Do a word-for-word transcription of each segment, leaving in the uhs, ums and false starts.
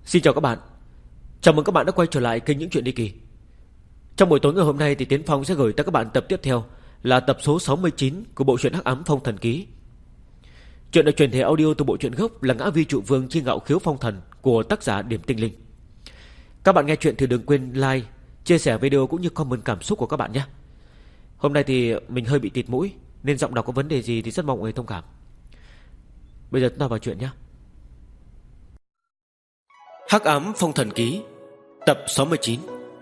Xin chào các bạn. Chào mừng các bạn đã quay trở lại kênh Những Chuyện Đi Kỳ. Trong buổi tối ngày hôm nay thì Tiến Phong sẽ gửi tới các bạn tập tiếp theo là tập số sáu mươi chín của bộ truyện Hắc Ám Phong Thần Ký. Chuyện được truyền thể audio từ bộ truyện gốc là Ngã Vi Trụ Vương Chi Ngạo Khiếu Phong Thần của tác giả Điểm Tinh Linh. Các bạn nghe chuyện thì đừng quên like, chia sẻ video cũng như comment cảm xúc của các bạn nhé. Hôm nay thì mình hơi bị tịt mũi nên giọng đọc có vấn đề gì thì rất mong mọi người thông cảm. Bây giờ chúng ta vào chuyện nhé. Hắc Ám Phong Thần Ký tập sáu mươi chín.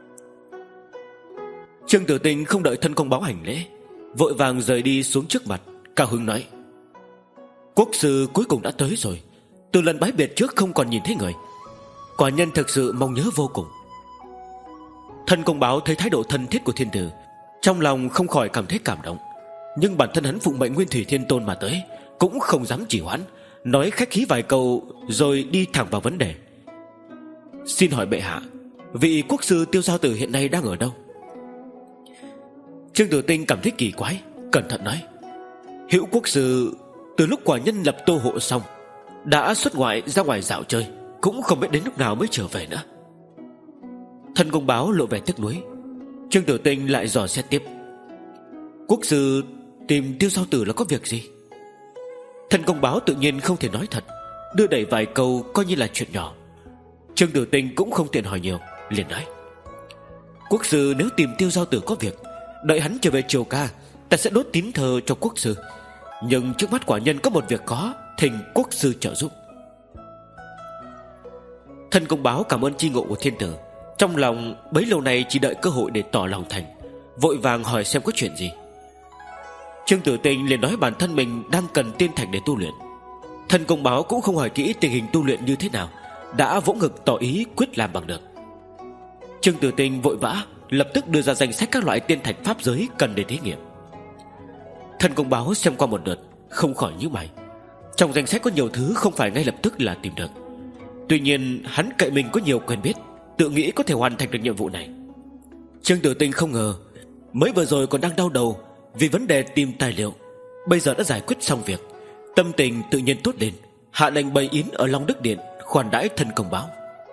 Trương Tử Tinh không đợi thân công báo hành lễ, vội vàng rời đi xuống trước mặt, cao hứng nói: Quốc sư cuối cùng đã tới rồi. Từ lần bái biệt trước không còn nhìn thấy người, quả nhân thực sự mong nhớ vô cùng. Thân công báo thấy thái độ thân thiết của thiên tử, trong lòng không khỏi cảm thấy cảm động. Nhưng bản thân hắn phụng mệnh Nguyên Thủy Thiên Tôn mà tới, cũng không dám trì hoãn, nói khách khí vài câu rồi đi thẳng vào vấn đề. Xin hỏi bệ hạ, vị quốc sư Tiêu Giao Tử hiện nay đang ở đâu? Trương Tử Tinh cảm thấy kỳ quái, cẩn thận nói: Hữu quốc sư từ lúc quả nhân lập Tô Hộ xong đã xuất ngoại ra ngoài dạo chơi, cũng không biết đến lúc nào mới trở về nữa. Thân công báo lộ vẻ tiếc nuối. Trương Tử Tinh lại dò xét tiếp: Quốc sư tìm Tiêu Giao Tử là có việc gì? Thân công báo tự nhiên không thể nói thật, đưa đẩy vài câu coi như là chuyện nhỏ. Trương Tử Tinh cũng không tiện hỏi nhiều, liền nói: Quốc sư nếu tìm Tiêu Giao Tử có việc, đợi hắn trở về triều ca, ta sẽ đốt tín thờ cho quốc sư. Nhưng trước mắt quả nhân có một việc khó, thỉnh quốc sư trợ giúp. Thân công báo cảm ơn chi ngộ của thiên tử, trong lòng bấy lâu nay chỉ đợi cơ hội để tỏ lòng thành, vội vàng hỏi xem có chuyện gì. Trương Tử Tinh liền nói bản thân mình đang cần tiên thạch để tu luyện. Thân công báo cũng không hỏi kỹ tình hình tu luyện như thế nào, đã vỗ ngực tỏ ý quyết làm bằng được. Trương Tử Tinh vội vã lập tức đưa ra danh sách các loại tiên thạch pháp giới cần để thí nghiệm. Thân công báo xem qua một lượt, không khỏi nhíu mày. Trong danh sách có nhiều thứ không phải ngay lập tức là tìm được. Tuy nhiên hắn cậy mình có nhiều quen biết, tự nghĩ có thể hoàn thành được nhiệm vụ này. Trương Tử Tinh không ngờ mới vừa rồi còn đang đau đầu vì vấn đề tìm tài liệu, bây giờ đã giải quyết xong việc, tâm tình tự nhiên tốt lên, hạ lệnh bày yến ở Long Đức Điện khoản đãi thân công báo.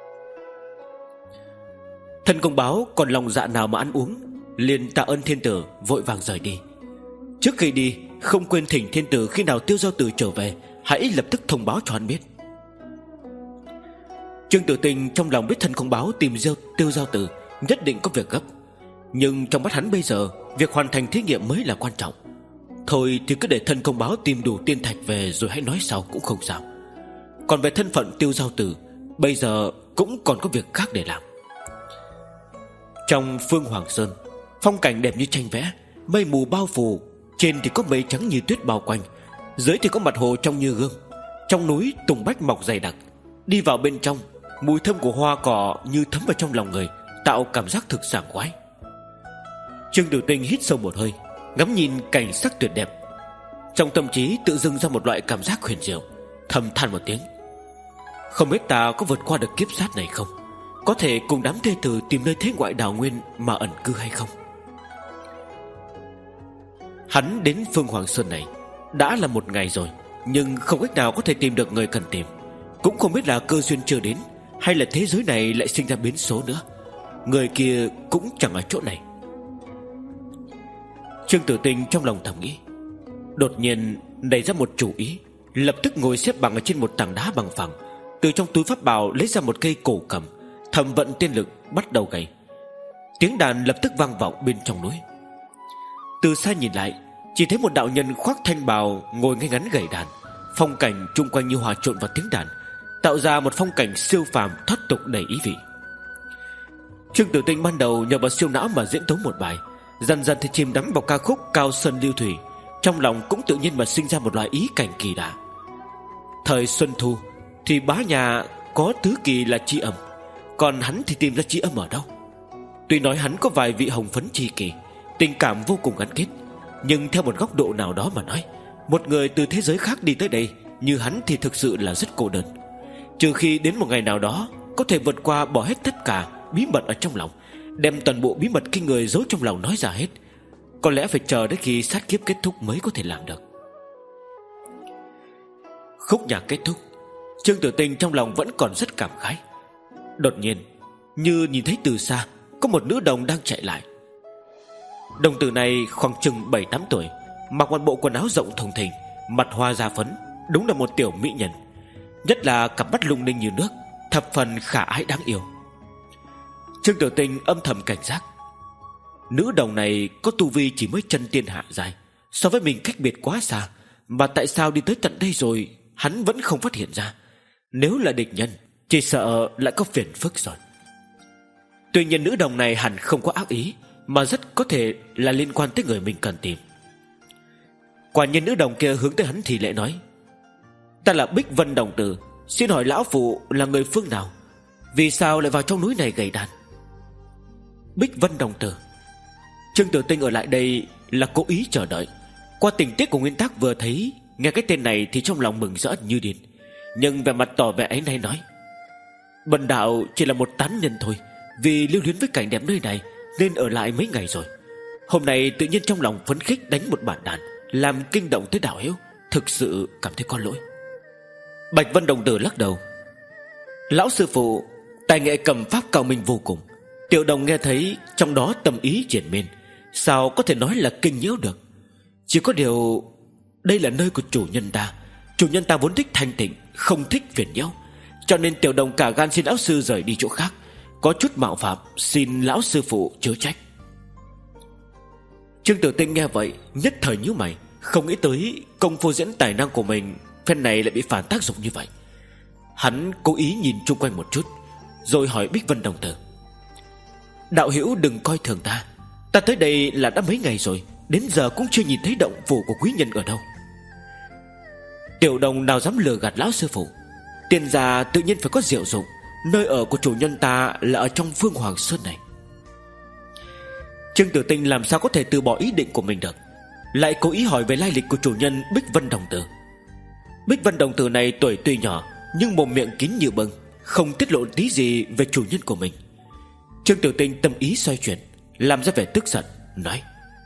Thân công báo còn lòng dạ nào mà ăn uống, liền tạ ơn thiên tử, vội vàng rời đi. Trước khi đi không quên thỉnh thiên tử khi nào Tiêu Giao Tử trở về, hãy lập tức thông báo cho hắn biết. Trương Tử Tinh trong lòng biết thân công báo tìm Diêu Tiêu Giao Tử nhất định có việc gấp, nhưng trong mắt hắn bây giờ việc hoàn thành thí nghiệm mới là quan trọng. Thôi thì cứ để thân công báo tìm đủ tiên thạch về rồi hãy nói sau cũng không sao. Còn về thân phận Tiêu Giao Tử, bây giờ cũng còn có việc khác để làm. Trong Phương Hoàng Sơn, phong cảnh đẹp như tranh vẽ, mây mù bao phủ, trên thì có mây trắng như tuyết bao quanh, dưới thì có mặt hồ trong như gương. Trong núi tùng bách mọc dày đặc, đi vào bên trong, mùi thơm của hoa cỏ như thấm vào trong lòng người, tạo cảm giác thực sảng khoái. Trương Tử Tinh hít sâu một hơi, ngắm nhìn cảnh sắc tuyệt đẹp, trong tâm trí tự dưng ra một loại cảm giác huyền diệu, thầm than một tiếng: Không biết ta có vượt qua được kiếp sát này không, có thể cùng đám thê tử tìm nơi thế ngoại đào nguyên mà ẩn cư hay không. Hắn đến Phương Hoàng Sơn này đã là một ngày rồi, nhưng không cách nào có thể tìm được người cần tìm. Cũng không biết là cơ duyên chưa đến, hay là thế giới này lại sinh ra biến số nữa, người kia cũng chẳng ở chỗ này. Trương Tử Tinh trong lòng thầm nghĩ. Đột nhiên nảy ra một chủ ý, lập tức ngồi xếp bằng ở trên một tảng đá bằng phẳng, từ trong túi pháp bảo lấy ra một cây cổ cầm, thầm vận tiên lực bắt đầu gảy. Tiếng đàn lập tức vang vọng bên trong núi. Từ xa nhìn lại, chỉ thấy một đạo nhân khoác thanh bào ngồi ngay ngắn gảy đàn, phong cảnh chung quanh như hòa trộn vào tiếng đàn, tạo ra một phong cảnh siêu phàm thoát tục đầy ý vị. Trương Tử Tinh ban đầu nhờ vào siêu não mà diễn tấu một bài, dần dần thì chìm đắm vào ca khúc Cao Sơn Lưu Thủy, trong lòng cũng tự nhiên mà sinh ra một loại ý cảnh kỳ lạ. Thời Xuân Thu thì bá nhà có tứ kỳ là tri âm, còn hắn thì tìm ra tri âm ở đâu? Tuy nói hắn có vài vị hồng phấn tri kỳ, tình cảm vô cùng gắn kết, nhưng theo một góc độ nào đó mà nói, một người từ thế giới khác đi tới đây như hắn thì thực sự là rất cô đơn. Trừ khi đến một ngày nào đó có thể vượt qua bỏ hết tất cả bí mật ở trong lòng, đem toàn bộ bí mật kinh người giấu trong lòng nói ra hết, có lẽ phải chờ đến khi sát kiếp kết thúc mới có thể làm được. Khúc nhạc kết thúc, Trương Tử Tinh trong lòng vẫn còn rất cảm khái. Đột nhiên như nhìn thấy từ xa có một nữ đồng đang chạy lại. Đồng tử này khoảng chừng bảy tám tuổi, mặc một bộ quần áo rộng thùng thình, mặt hoa da phấn, đúng là một tiểu mỹ nhân. Nhất là cặp mắt lung linh như nước, thập phần khả ái đáng yêu. Trương Tiểu Tinh âm thầm cảnh giác. Nữ đồng này có tu vi chỉ mới chân tiên hạ giai, so với mình cách biệt quá xa, mà tại sao đi tới tận đây rồi hắn vẫn không phát hiện ra? Nếu là địch nhân, chỉ sợ lại có phiền phức rồi. Tuy nhiên nữ đồng này hẳn không có ác ý, mà rất có thể là liên quan tới người mình cần tìm. Quả nhiên nữ đồng kia hướng tới hắn thì lễ nói: "Ta là Bích Vân đồng tử, xin hỏi lão phụ là người phương nào? Vì sao lại vào trong núi này gầy đàn?" Bích Vân đồng tử. Trương Tử Tinh ở lại đây là cố ý chờ đợi. Qua tình tiết của nguyên tác vừa thấy, nghe cái tên này thì trong lòng mừng rỡ như điên, nhưng vẻ mặt tỏ vẻ ấy nay nói: "Bần đạo chỉ là một tán nhân thôi, vì lưu luyến với cảnh đẹp nơi này nên ở lại mấy ngày rồi. Hôm nay tự nhiên trong lòng phấn khích đánh một bản đàn, làm kinh động tới đạo hữu, thực sự cảm thấy có lỗi." Bạch Vân đồng tử lắc đầu: "Lão sư phụ tài nghệ cầm pháp cao minh vô cùng, tiểu đồng nghe thấy trong đó tâm ý triển miên, sao có thể nói là kinh nhiễu được? Chỉ có điều đây là nơi của chủ nhân ta, chủ nhân ta vốn thích thanh tịnh, không thích phiền nhiễu, cho nên tiểu đồng cả gan xin lão sư rời đi chỗ khác. Có chút mạo phạm, xin lão sư phụ chớ trách." Trương Tử Tinh nghe vậy nhất thời nhíu mày, không nghĩ tới công phu diễn tài năng của mình phen này lại bị phản tác dụng như vậy. Hắn cố ý nhìn chung quanh một chút, rồi hỏi Bích Vân đồng tử: "Đạo hữu đừng coi thường ta, ta tới đây là đã mấy ngày rồi, đến giờ cũng chưa nhìn thấy động phủ của quý nhân ở đâu." Tiểu đồng nào dám lừa gạt lão sư phụ, tiền già tự nhiên phải có diệu dụng, nơi ở của chủ nhân ta là ở trong Phương Hoàng Sơn này. Trương Tử Tinh làm sao có thể từ bỏ ý định của mình được, lại cố ý hỏi về lai lịch của chủ nhân Bích Vân đồng tử. Bích Vân đồng tử này tuổi tuy nhỏ, nhưng mồm miệng kín như bưng, không tiết lộ tí gì về chủ nhân của mình. Trương Tử Tinh tâm ý xoay chuyển, làm ra vẻ tức giận, nói: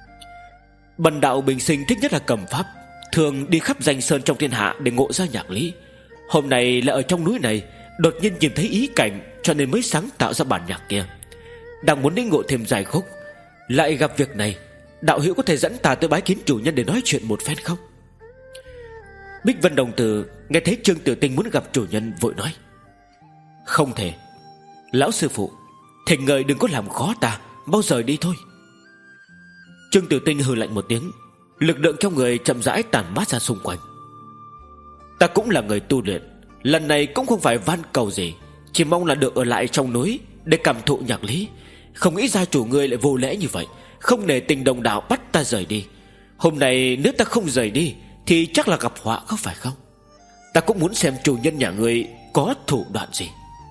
"Bần đạo bình sinh thích nhất là cầm pháp, thường đi khắp danh sơn trong thiên hạ để ngộ ra nhạc lý. Hôm nay là ở trong núi này, đột nhiên nhìn thấy ý cảnh, cho nên mới sáng tạo ra bản nhạc kia. Đang muốn lĩnh ngộ thêm dài khúc, lại gặp việc này, đạo hữu có thể dẫn ta tới bái kiến chủ nhân để nói chuyện một phen không?" Bích Vân đồng tử nghe thấy Trương Tử Tinh muốn gặp chủ nhân, vội nói: "Không thể. Lão sư phụ, thỉnh ngài đừng có làm khó ta, mau rời đi thôi." Trương Tử Tinh hừ lạnh một tiếng, lực lượng trong người chậm rãi tản mát ra xung quanh. "Ta cũng là người tu luyện, lần này cũng không phải van cầu gì, chỉ mong là được ở lại trong núi để cảm thụ nhạc lý. Không nghĩ ra chủ ngươi lại vô lễ như vậy, không nể tình đồng đạo bắt ta rời đi. Hôm nay nếu ta không rời đi thì chắc là gặp họa, có phải không? Ta cũng muốn xem chủ nhân nhà ngươi có thủ đoạn gì."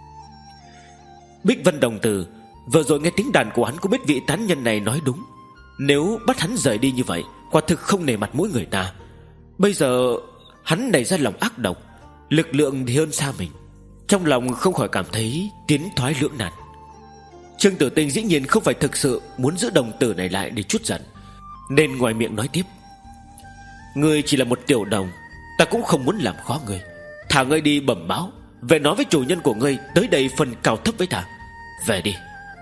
Bích Vân đồng tử vừa rồi nghe tiếng đàn của hắn cũng biết vị tán nhân này nói đúng. Nếu bắt hắn rời đi như vậy, quả thực không nể mặt mũi người ta. Bây giờ hắn nảy ra lòng ác độc, lực lượng thì hơn xa mình, trong lòng không khỏi cảm thấy tiến thoái lưỡng nan. Trương Tử Tinh dĩ nhiên không phải thực sự muốn giữ đồng tử này lại để chút giận, nên ngoài miệng nói tiếp: "Ngươi chỉ là một tiểu đồng, ta cũng không muốn làm khó ngươi. Thả ngươi đi bẩm báo, về nói với chủ nhân của ngươi tới đây phân cao thấp với ta. Về đi."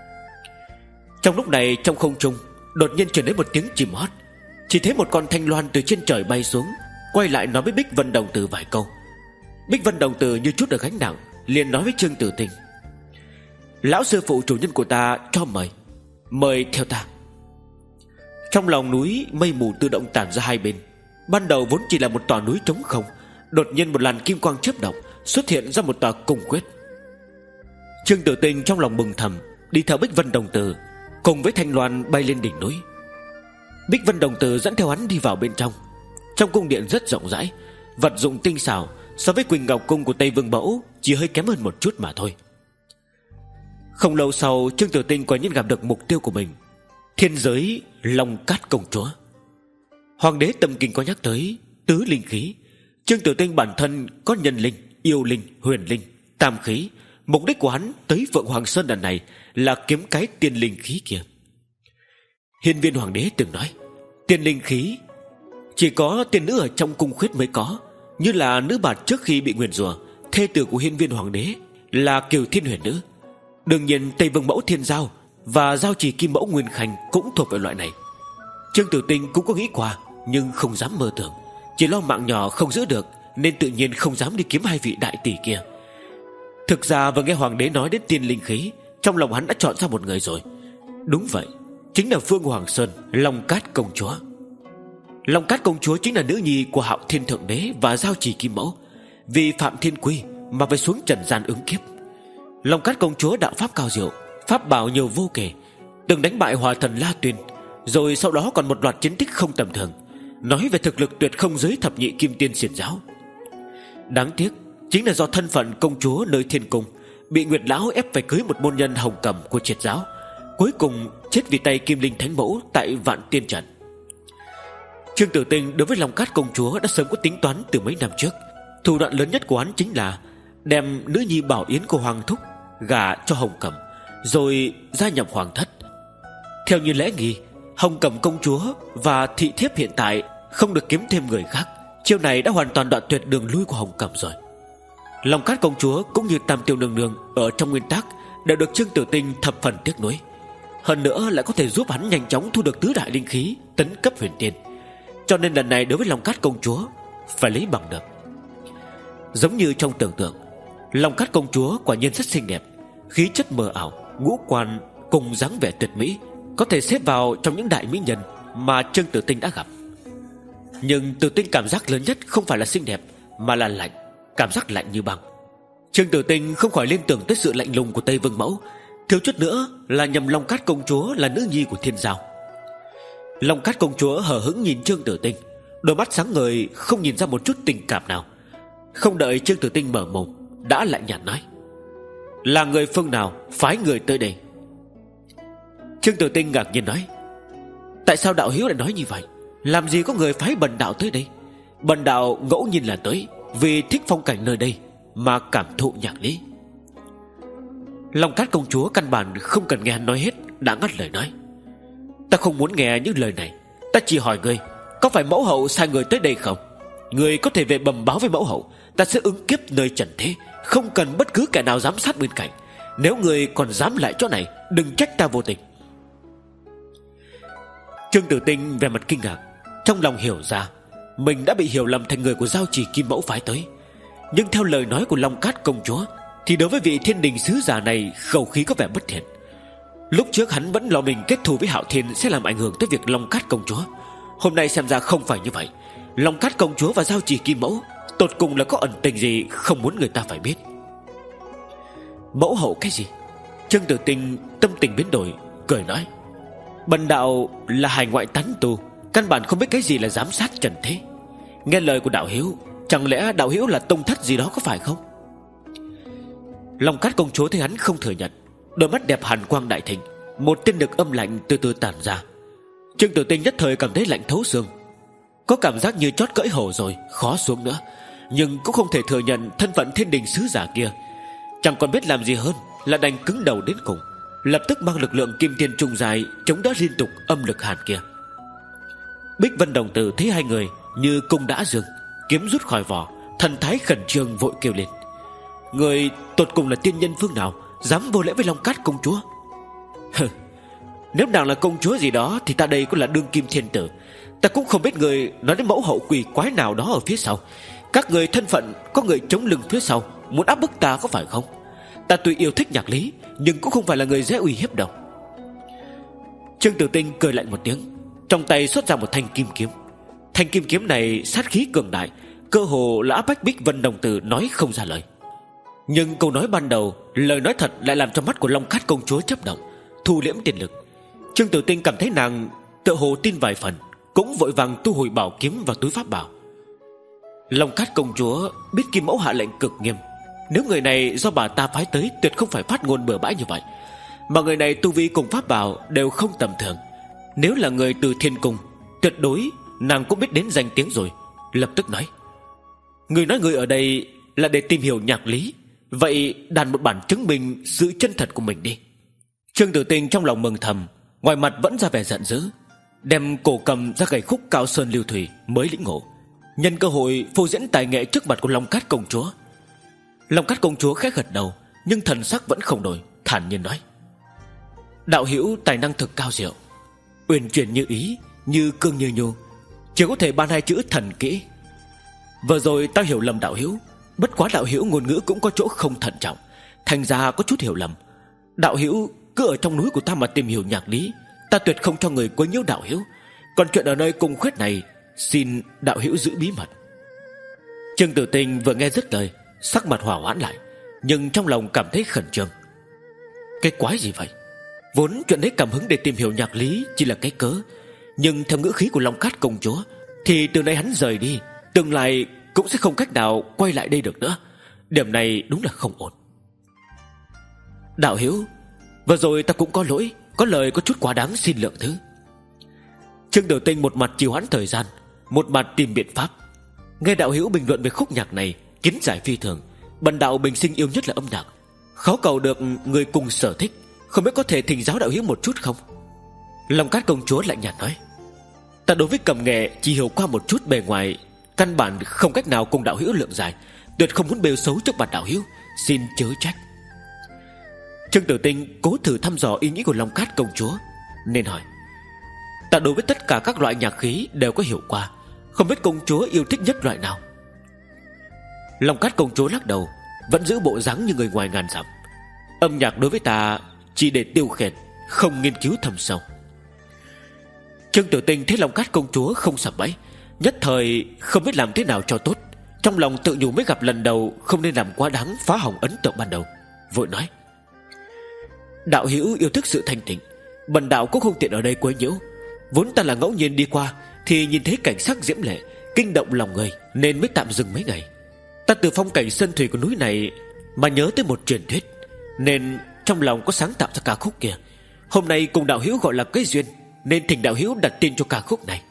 Trong lúc này trong không trung đột nhiên truyền đến một tiếng chim hót. Chỉ thấy một con thanh loan từ trên trời bay xuống, quay lại nói với Bích Vân đồng tử vài câu. Bích Vân đồng tử như chút được gánh nặng, liền nói với Trương Tử Tinh: "Lão sư phụ chủ nhân của ta cho mời, mời theo ta." Trong lòng núi mây mù tự động tản ra hai bên. Ban đầu vốn chỉ là một tòa núi trống không, đột nhiên một làn kim quang chớp động, xuất hiện ra một tòa cung quyết. Trương Tử Tinh trong lòng mừng thầm, đi theo Bích Vân đồng tử cùng với thanh loan bay lên đỉnh núi. Bích Vân đồng tử dẫn theo hắn đi vào bên trong. Trong cung điện rất rộng rãi, vật dụng tinh xảo, so với Quỳnh Ngọc cung của Tây Vương Mẫu chỉ hơi kém hơn một chút mà thôi. Không lâu sau, Trương Tử Tinh quả nhiên gặp được mục tiêu của mình, thiên giới Long Cát công chúa. Hoàng đế Tâm Kinh có nhắc tới tứ linh khí. Trương Tử Tinh bản thân có nhân linh, yêu linh, huyền linh, tam khí. Mục đích của hắn tới Phượng Hoàng Sơn lần này là kiếm cái tiên linh khí kia. Hiên Viên Hoàng đế từng nói, tiên linh khí chỉ có tiên nữ ở trong cung khuyết mới có, như là nữ bạt trước khi bị nguyền rủa, thê tử của Hiên Viên Hoàng đế là Kiều Thiên Huyền Nữ, Đương nhiên Tây Vương Mẫu Thiên Giao và Giao Chỉ Kim Mẫu Nguyên Khanh cũng thuộc về loại này. Trương Tử Tinh cũng có nghĩ qua, nhưng không dám mơ tưởng, chỉ lo mạng nhỏ không giữ được, nên tự nhiên không dám đi kiếm hai vị đại tỷ kia. Thực ra vừa nghe hoàng đế nói đến tiên linh khí, trong lòng hắn đã chọn ra một người rồi. Đúng vậy, chính là Phương Hoàng Sơn, Long Cát công chúa. Long Cát công chúa chính là nữ nhi của Hạo Thiên Thượng Đế và Giao Chỉ Kim Mẫu, vì phạm thiên quy mà phải xuống trần gian ứng kiếp. Long Cát công chúa đạo pháp cao diệu, pháp bảo nhiều vô kể, từng đánh bại Hỏa Thần La Tuyên, rồi sau đó còn một loạt chiến tích không tầm thường, nói về thực lực tuyệt không dưới thập nhị kim tiên xiển giáo. Đáng tiếc chính là do thân phận công chúa nơi thiên cung, bị Nguyệt lão ép phải cưới một môn nhân hồng cẩm của triệt giáo, cuối cùng chết vì tay Kim Linh Thánh Mẫu tại Vạn Tiên Trận. Trương Tử Tinh đối với Long Cát công chúa đã sớm có tính toán từ mấy năm trước. Thủ đoạn lớn nhất của hắn chính là đem nữ nhi Bảo Yến của Hoàng thúc gả cho Hồng Cẩm, rồi gia nhập Hoàng thất. Theo như lẽ nghi, Hồng Cẩm công chúa và thị thiếp hiện tại không được kiếm thêm người khác. Chiêu này đã hoàn toàn đoạn tuyệt đường lui của Hồng Cẩm rồi. Long Cát công chúa cũng như Tam Tiêu nương nương ở trong nguyên tắc đều được Trương Tử Tinh thập phần tiếc nuối. Hơn nữa lại có thể giúp hắn nhanh chóng thu được tứ đại linh khí, tấn cấp huyền tiên. Cho nên lần này đối với Long Cát công chúa phải lấy bằng được. Giống như trong tưởng tượng, Long Cát công chúa quả nhiên rất xinh đẹp, khí chất mờ ảo, ngũ quan cùng dáng vẻ tuyệt mỹ, có thể xếp vào trong những đại mỹ nhân mà Trương Tử Tinh đã gặp. Nhưng Tử Tinh cảm giác lớn nhất không phải là xinh đẹp, mà là lạnh, cảm giác lạnh như băng. Trương Tử Tinh không khỏi liên tưởng tới sự lạnh lùng của Tây Vương Mẫu, thiếu chút nữa là nhầm Long Cát công chúa là nữ nhi của Thiên Giao. Long Cát công chúa hờ hững nhìn Trương Tử Tinh, đôi mắt sáng ngời không nhìn ra một chút tình cảm nào. Không đợi Trương Tử Tinh mở mồm, đã lạnh nhạt nói: "Là người phương nào phái người tới đây?" Trương Tử Tinh ngạc nhiên nói: "Tại sao đạo hiếu lại nói như vậy? Làm gì có người phái bần đạo tới đây? Bần đạo ngẫu nhiên là tới vì thích phong cảnh nơi đây mà cảm thụ nhạc lý." Long Cát công chúa căn bản không cần nghe hắn nói hết, đã ngắt lời nói: "Ta không muốn nghe những lời này. Ta chỉ hỏi ngươi, có phải mẫu hậu sai người tới đây không? Ngươi có thể về bẩm báo với mẫu hậu, ta sẽ ứng kiếp nơi trần thế, không cần bất cứ kẻ nào giám sát bên cạnh. Nếu ngươi còn dám lại chỗ này, đừng trách ta vô tình." Trương Tử Tinh về mặt kinh ngạc, trong lòng hiểu ra mình đã bị hiểu lầm thành người của Giao Chỉ Kim Mẫu phái tới. Nhưng theo lời nói của Long Cát công chúa thì đối với vị thiên đình sứ giả này khẩu khí có vẻ bất thiện. Lúc trước hắn vẫn lo mình kết thù với Hạo Thiên sẽ làm ảnh hưởng tới việc Long Cát công chúa. Hôm nay xem ra không phải như vậy. Long Cát công chúa và Giao Chỉ Kim Mẫu tột cùng là có ẩn tình gì không muốn người ta phải biết. Mẫu hậu cái gì? Trương Tử Tinh tâm tình biến đổi, cười nói: "Bần đạo là hải ngoại tán tu, căn bản không biết cái gì là giám sát trần thế. Nghe lời của đạo hiếu, chẳng lẽ đạo hiếu là tông thất gì đó có phải không?" Long Cát công chúa thấy hắn không thừa nhận, đôi mắt đẹp hàn quang đại thịnh, một tiên lực âm lạnh từ từ tản ra. Trương Tử Tinh nhất thời cảm thấy lạnh thấu xương, có cảm giác như chót cỡi hổ rồi, khó xuống nữa. Nhưng cũng không thể thừa nhận thân phận thiên đình sứ giả kia, chẳng còn biết làm gì hơn là đành cứng đầu đến cùng, lập tức mang lực lượng kim tiên trung dài chống đỡ liên tục âm lực hàn kia. Bích Vân đồng tử thấy hai người như cung đã dừng, kiếm rút khỏi vỏ, thần thái khẩn trương vội kêu lên: "Người tột cùng là tiên nhân phương nào dám vô lễ với Long Cát công chúa?" "Nếu nàng là công chúa gì đó thì ta đây cũng là đương kim thiên tử. Ta cũng không biết người nói đến mẫu hậu quỷ quái nào đó ở phía sau. Các người thân phận có người chống lưng phía sau, muốn áp bức ta có phải không? Ta tuy yêu thích nhạc lý, nhưng cũng không phải là người dễ uy hiếp đâu." Trương Tử Tinh cười lạnh một tiếng, trong tay xuất ra một thanh kim kiếm. Thanh kim kiếm này sát khí cường đại, cơ hồ là áp bách Bích Vân đồng tử nói không ra lời. Nhưng câu nói ban đầu, lời nói thật lại làm cho mắt của Long Cát công chúa chớp động, thu liễm tiền lực. Trương Tử Tinh cảm thấy nàng tựa hồ tin vài phần, cũng vội vàng thu hồi bảo kiếm vào túi pháp bảo. Long Cát công chúa biết Kim Mẫu hạ lệnh cực nghiêm, nếu người này do bà ta phái tới tuyệt không phải phát ngôn bừa bãi như vậy. Mà người này tu vi cùng pháp bảo đều không tầm thường, nếu là người từ thiên cung, tuyệt đối nàng cũng biết đến danh tiếng rồi. Lập tức nói: "Người nói người ở đây là để tìm hiểu nhạc lý, vậy đàn một bản chứng minh sự chân thật của mình đi." Trương Tử Tinh trong lòng mừng thầm, ngoài mặt vẫn ra vẻ giận dữ, đem cổ cầm ra gầy khúc cao sơn lưu thủy mới lĩnh ngộ, nhân cơ hội phô diễn tài nghệ trước mặt của Long Cát công chúa. Long Cát công chúa khẽ gật đầu, nhưng thần sắc vẫn không đổi, thản nhiên nói: Đạo hữu tài năng thực cao diệu, uyển chuyển như ý, như cương như nhu, chỉ có thể ban hai chữ thần kỹ. Vừa rồi ta hiểu lầm đạo hữu, bất quá đạo hữu ngôn ngữ cũng có chỗ không thận trọng, thành ra có chút hiểu lầm. Đạo hữu cứ ở trong núi của ta mà tìm hiểu nhạc lý, ta tuyệt không cho người quấy nhiễu đạo hữu. Còn chuyện ở nơi cung khuyết này, xin đạo hữu giữ bí mật. Trương Tử Tinh vừa nghe dứt lời, sắc mặt hỏa hoãn lại, nhưng trong lòng cảm thấy khẩn trương. Cái quái gì vậy? Vốn chuyện đấy cảm hứng để tìm hiểu nhạc lý chỉ là cái cớ, nhưng theo ngữ khí của Long Cát công chúa thì từ nay hắn rời đi, tương lai cũng sẽ không cách nào quay lại đây được nữa. Điểm này đúng là không ổn. Đạo hữu, vừa rồi ta cũng có lỗi, có lời có chút quá đáng, xin lượng thứ. Trương Tử Tinh một mặt trì hoãn thời gian, một mặt tìm biện pháp. Nghe đạo hữu bình luận về khúc nhạc này kiến giải phi thường, bần đạo bình sinh yêu nhất là âm nhạc, khó cầu được người cùng sở thích, không biết có thể thỉnh giáo đạo hữu một chút không? Long Cát công chúa lạnh nhạt nói: Ta đối với cầm nghệ chỉ hiểu qua một chút bề ngoài, căn bản không cách nào cùng đạo hữu lượng giải, tuyệt không muốn bêu xấu trước mặt đạo hữu, xin chớ trách. Trương Tử Tinh cố thử thăm dò ý nghĩ của Long Cát công chúa, nên hỏi: Ta đối với tất cả các loại nhạc khí đều có hiểu qua, không biết công chúa yêu thích nhất loại nào? Long Cát công chúa lắc đầu, vẫn giữ bộ dáng như người ngoài ngàn dặm. Âm nhạc đối với ta chỉ để tiêu khiển, không nghiên cứu thâm sâu. Trương Tử Tinh thấy Long Cát công chúa không sập bẫy, nhất thời không biết làm thế nào cho tốt. Trong lòng tự nhủ mới gặp lần đầu, không nên làm quá đáng, phá hỏng ấn tượng ban đầu, vội nói: Đạo hữu yêu thích sự thanh tịnh, bần đạo cũng không tiện ở đây quấy nhiễu. Vốn ta là ngẫu nhiên đi qua thì nhìn thấy cảnh sắc diễm lệ, kinh động lòng người, nên mới tạm dừng mấy ngày. Ta từ phong cảnh sơn thủy của núi này mà nhớ tới một truyền thuyết, nên trong lòng có sáng tạo ra ca khúc kia. Hôm nay cùng đạo hữu gọi là cái duyên, nên thỉnh đạo hữu đặt tên cho ca khúc này.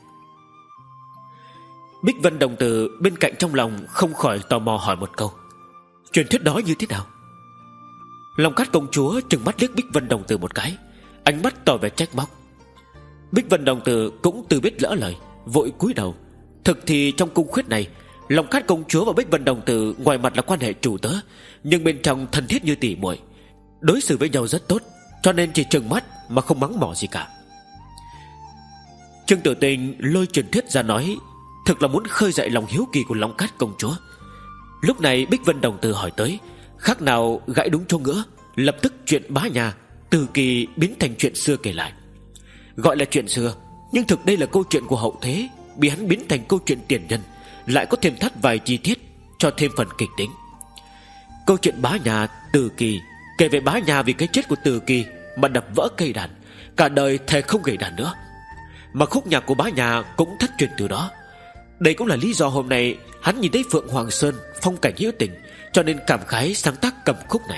Bích Vân đồng tử bên cạnh trong lòng không khỏi tò mò hỏi một câu: Truyền thuyết đó như thế nào? Long Cát công chúa trừng mắt liếc Bích Vân đồng tử một cái, ánh mắt tỏ vẻ trách móc. Bích Vân đồng tử cũng từ biết lỡ lời, vội cúi đầu. Thực thì trong cung khuyết này, Long Cát công chúa và Bích Vân đồng tử ngoài mặt là quan hệ chủ tớ, nhưng bên trong thân thiết như tỉ muội, đối xử với nhau rất tốt, cho nên chỉ trừng mắt mà không mắng mỏ gì cả. Trương Tử Tinh lôi truyền thuyết ra nói, thực là muốn khơi dậy lòng hiếu kỳ của Long Cát công chúa. Lúc này Bích Vân đồng tử hỏi tới, khác nào gãi đúng chỗ ngứa, lập tức chuyện bá nhà từ kỳ biến thành chuyện xưa kể lại. Gọi là chuyện xưa, nhưng thực đây là câu chuyện của hậu thế, bị hắn biến thành câu chuyện tiền nhân, lại có thêm thắt vài chi tiết cho thêm phần kịch tính. Câu chuyện bá nhà Từ Kỳ kể về bá nhà vì cái chết của Từ Kỳ mà đập vỡ cây đàn, cả đời thề không gảy đàn nữa. Mà khúc nhạc của bá nhà cũng thất truyền từ đó. Đây cũng là lý do hôm nay hắn nhìn thấy Phượng Hoàng Sơn phong cảnh hữu tình, cho nên cảm khái sáng tác cầm khúc này.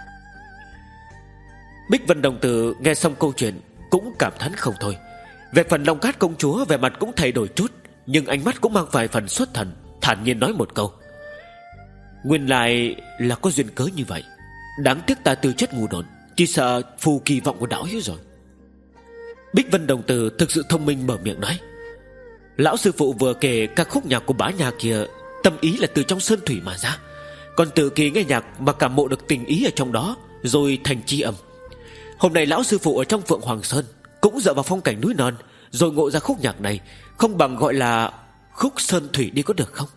Bích Vân đồng tử nghe xong câu chuyện cũng cảm thán không thôi. Về phần Long Cát công chúa, vẻ mặt cũng thay đổi chút, nhưng ánh mắt cũng mang vài phần xuất thần, thản nhiên nói một câu: Nguyên lại là có duyên cớ như vậy. Đáng tiếc ta tư chất ngu đốn, chỉ sợ phù kỳ vọng của đạo hữu rồi. Bích Vân đồng tử thực sự thông minh mở miệng nói: Lão sư phụ vừa kể các khúc nhạc của bá nhà kia, tâm ý là từ trong sơn thủy mà ra. Còn Từ Kỳ nghe nhạc mà cảm mộ được tình ý ở trong đó, rồi thành chi âm. Hôm nay lão sư phụ ở trong Phượng Hoàng Sơn cũng dựa vào phong cảnh núi non, rồi ngộ ra khúc nhạc này, không bằng gọi là khúc sơn thủy đi có được không?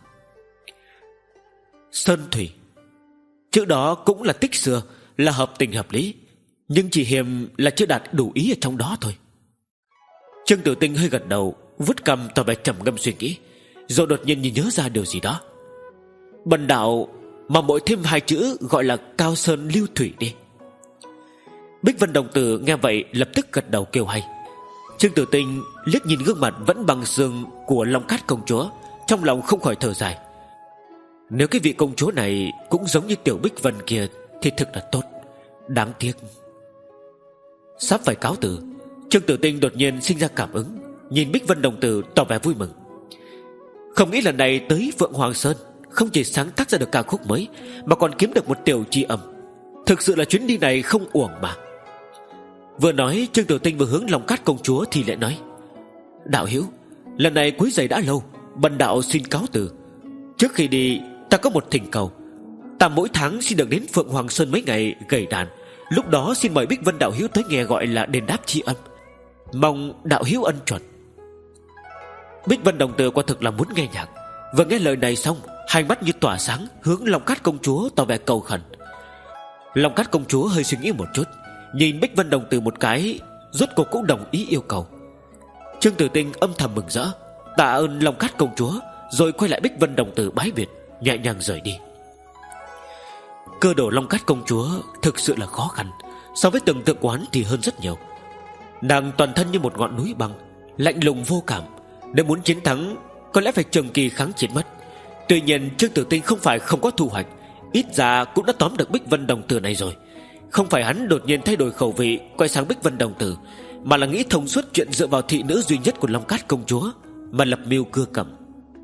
Sơn thủy, chữ đó cũng là tích xưa, là hợp tình hợp lý, nhưng chỉ hiềm là chưa đạt đủ ý ở trong đó thôi. Trương Tử Tinh hơi gật đầu, vứt cằm tỏ vẻ trầm ngâm suy nghĩ, rồi đột nhiên như nhớ ra điều gì đó. Bần đạo mà mỗi thêm hai chữ gọi là cao sơn lưu thủy đi. Bích Vân đồng tử nghe vậy lập tức gật đầu kêu hay. Trương Tử Tinh liếc nhìn gương mặt vẫn bằng xương của Long Cát công chúa, trong lòng không khỏi thở dài. Nếu cái vị công chúa này cũng giống như tiểu Bích Vân kia thì thực là tốt, đáng tiếc. Sắp phải cáo từ, Trương Tử Tinh đột nhiên sinh ra cảm ứng, nhìn Bích Vân đồng tử tỏ vẻ vui mừng. Không nghĩ lần này tới Phượng Hoàng Sơn không chỉ sáng tác ra được ca khúc mới, mà còn kiếm được một tiểu chi âm. Thực sự là chuyến đi này không uổng mà. Vừa nói, Trương Tử Tinh vừa hướng Long Cát công chúa thì lại nói: Đạo hữu, lần này quấy rầy đã lâu, bần đạo xin cáo từ. Trước khi đi, ta có một thỉnh cầu. Ta mỗi tháng xin được đến Phượng Hoàng Sơn mấy ngày gảy đàn, Lúc đó xin mời Bích Vân đạo hữu tới nghe gọi là đền đáp tri ân, mong đạo hữu ân chuẩn. Bích Vân đồng tử quả thực là muốn nghe nhạc. Vừa nghe lời này xong, hai mắt như tỏa sáng, hướng Long Cát công chúa tỏ vẻ cầu khẩn. Long Cát công chúa hơi suy nghĩ một chút, nhìn Bích Vân đồng tử một cái, rốt cuộc cũng đồng ý yêu cầu. Trương Tử Tinh âm thầm mừng rỡ, tạ ơn Long Cát công chúa, rồi quay lại Bích Vân đồng tử bái biệt, nhẹ nhàng rời đi. Cơ đồ Long Cát công chúa thực sự là khó khăn, so với tưởng tượng quán thì hơn rất nhiều. Nàng toàn thân như một ngọn núi băng, lạnh lùng vô cảm. Nếu muốn chiến thắng, có lẽ phải trường kỳ kháng chiến mất. Tuy nhiên Trương Tử Tinh không phải không có thu hoạch, ít ra cũng đã tóm được Bích Vân đồng tử này rồi. Không phải hắn đột nhiên thay đổi khẩu vị quay sang Bích Vân đồng tử, mà là nghĩ thông suốt chuyện dựa vào thị nữ duy nhất của Long Cát công chúa mà lập mưu cưa cầm.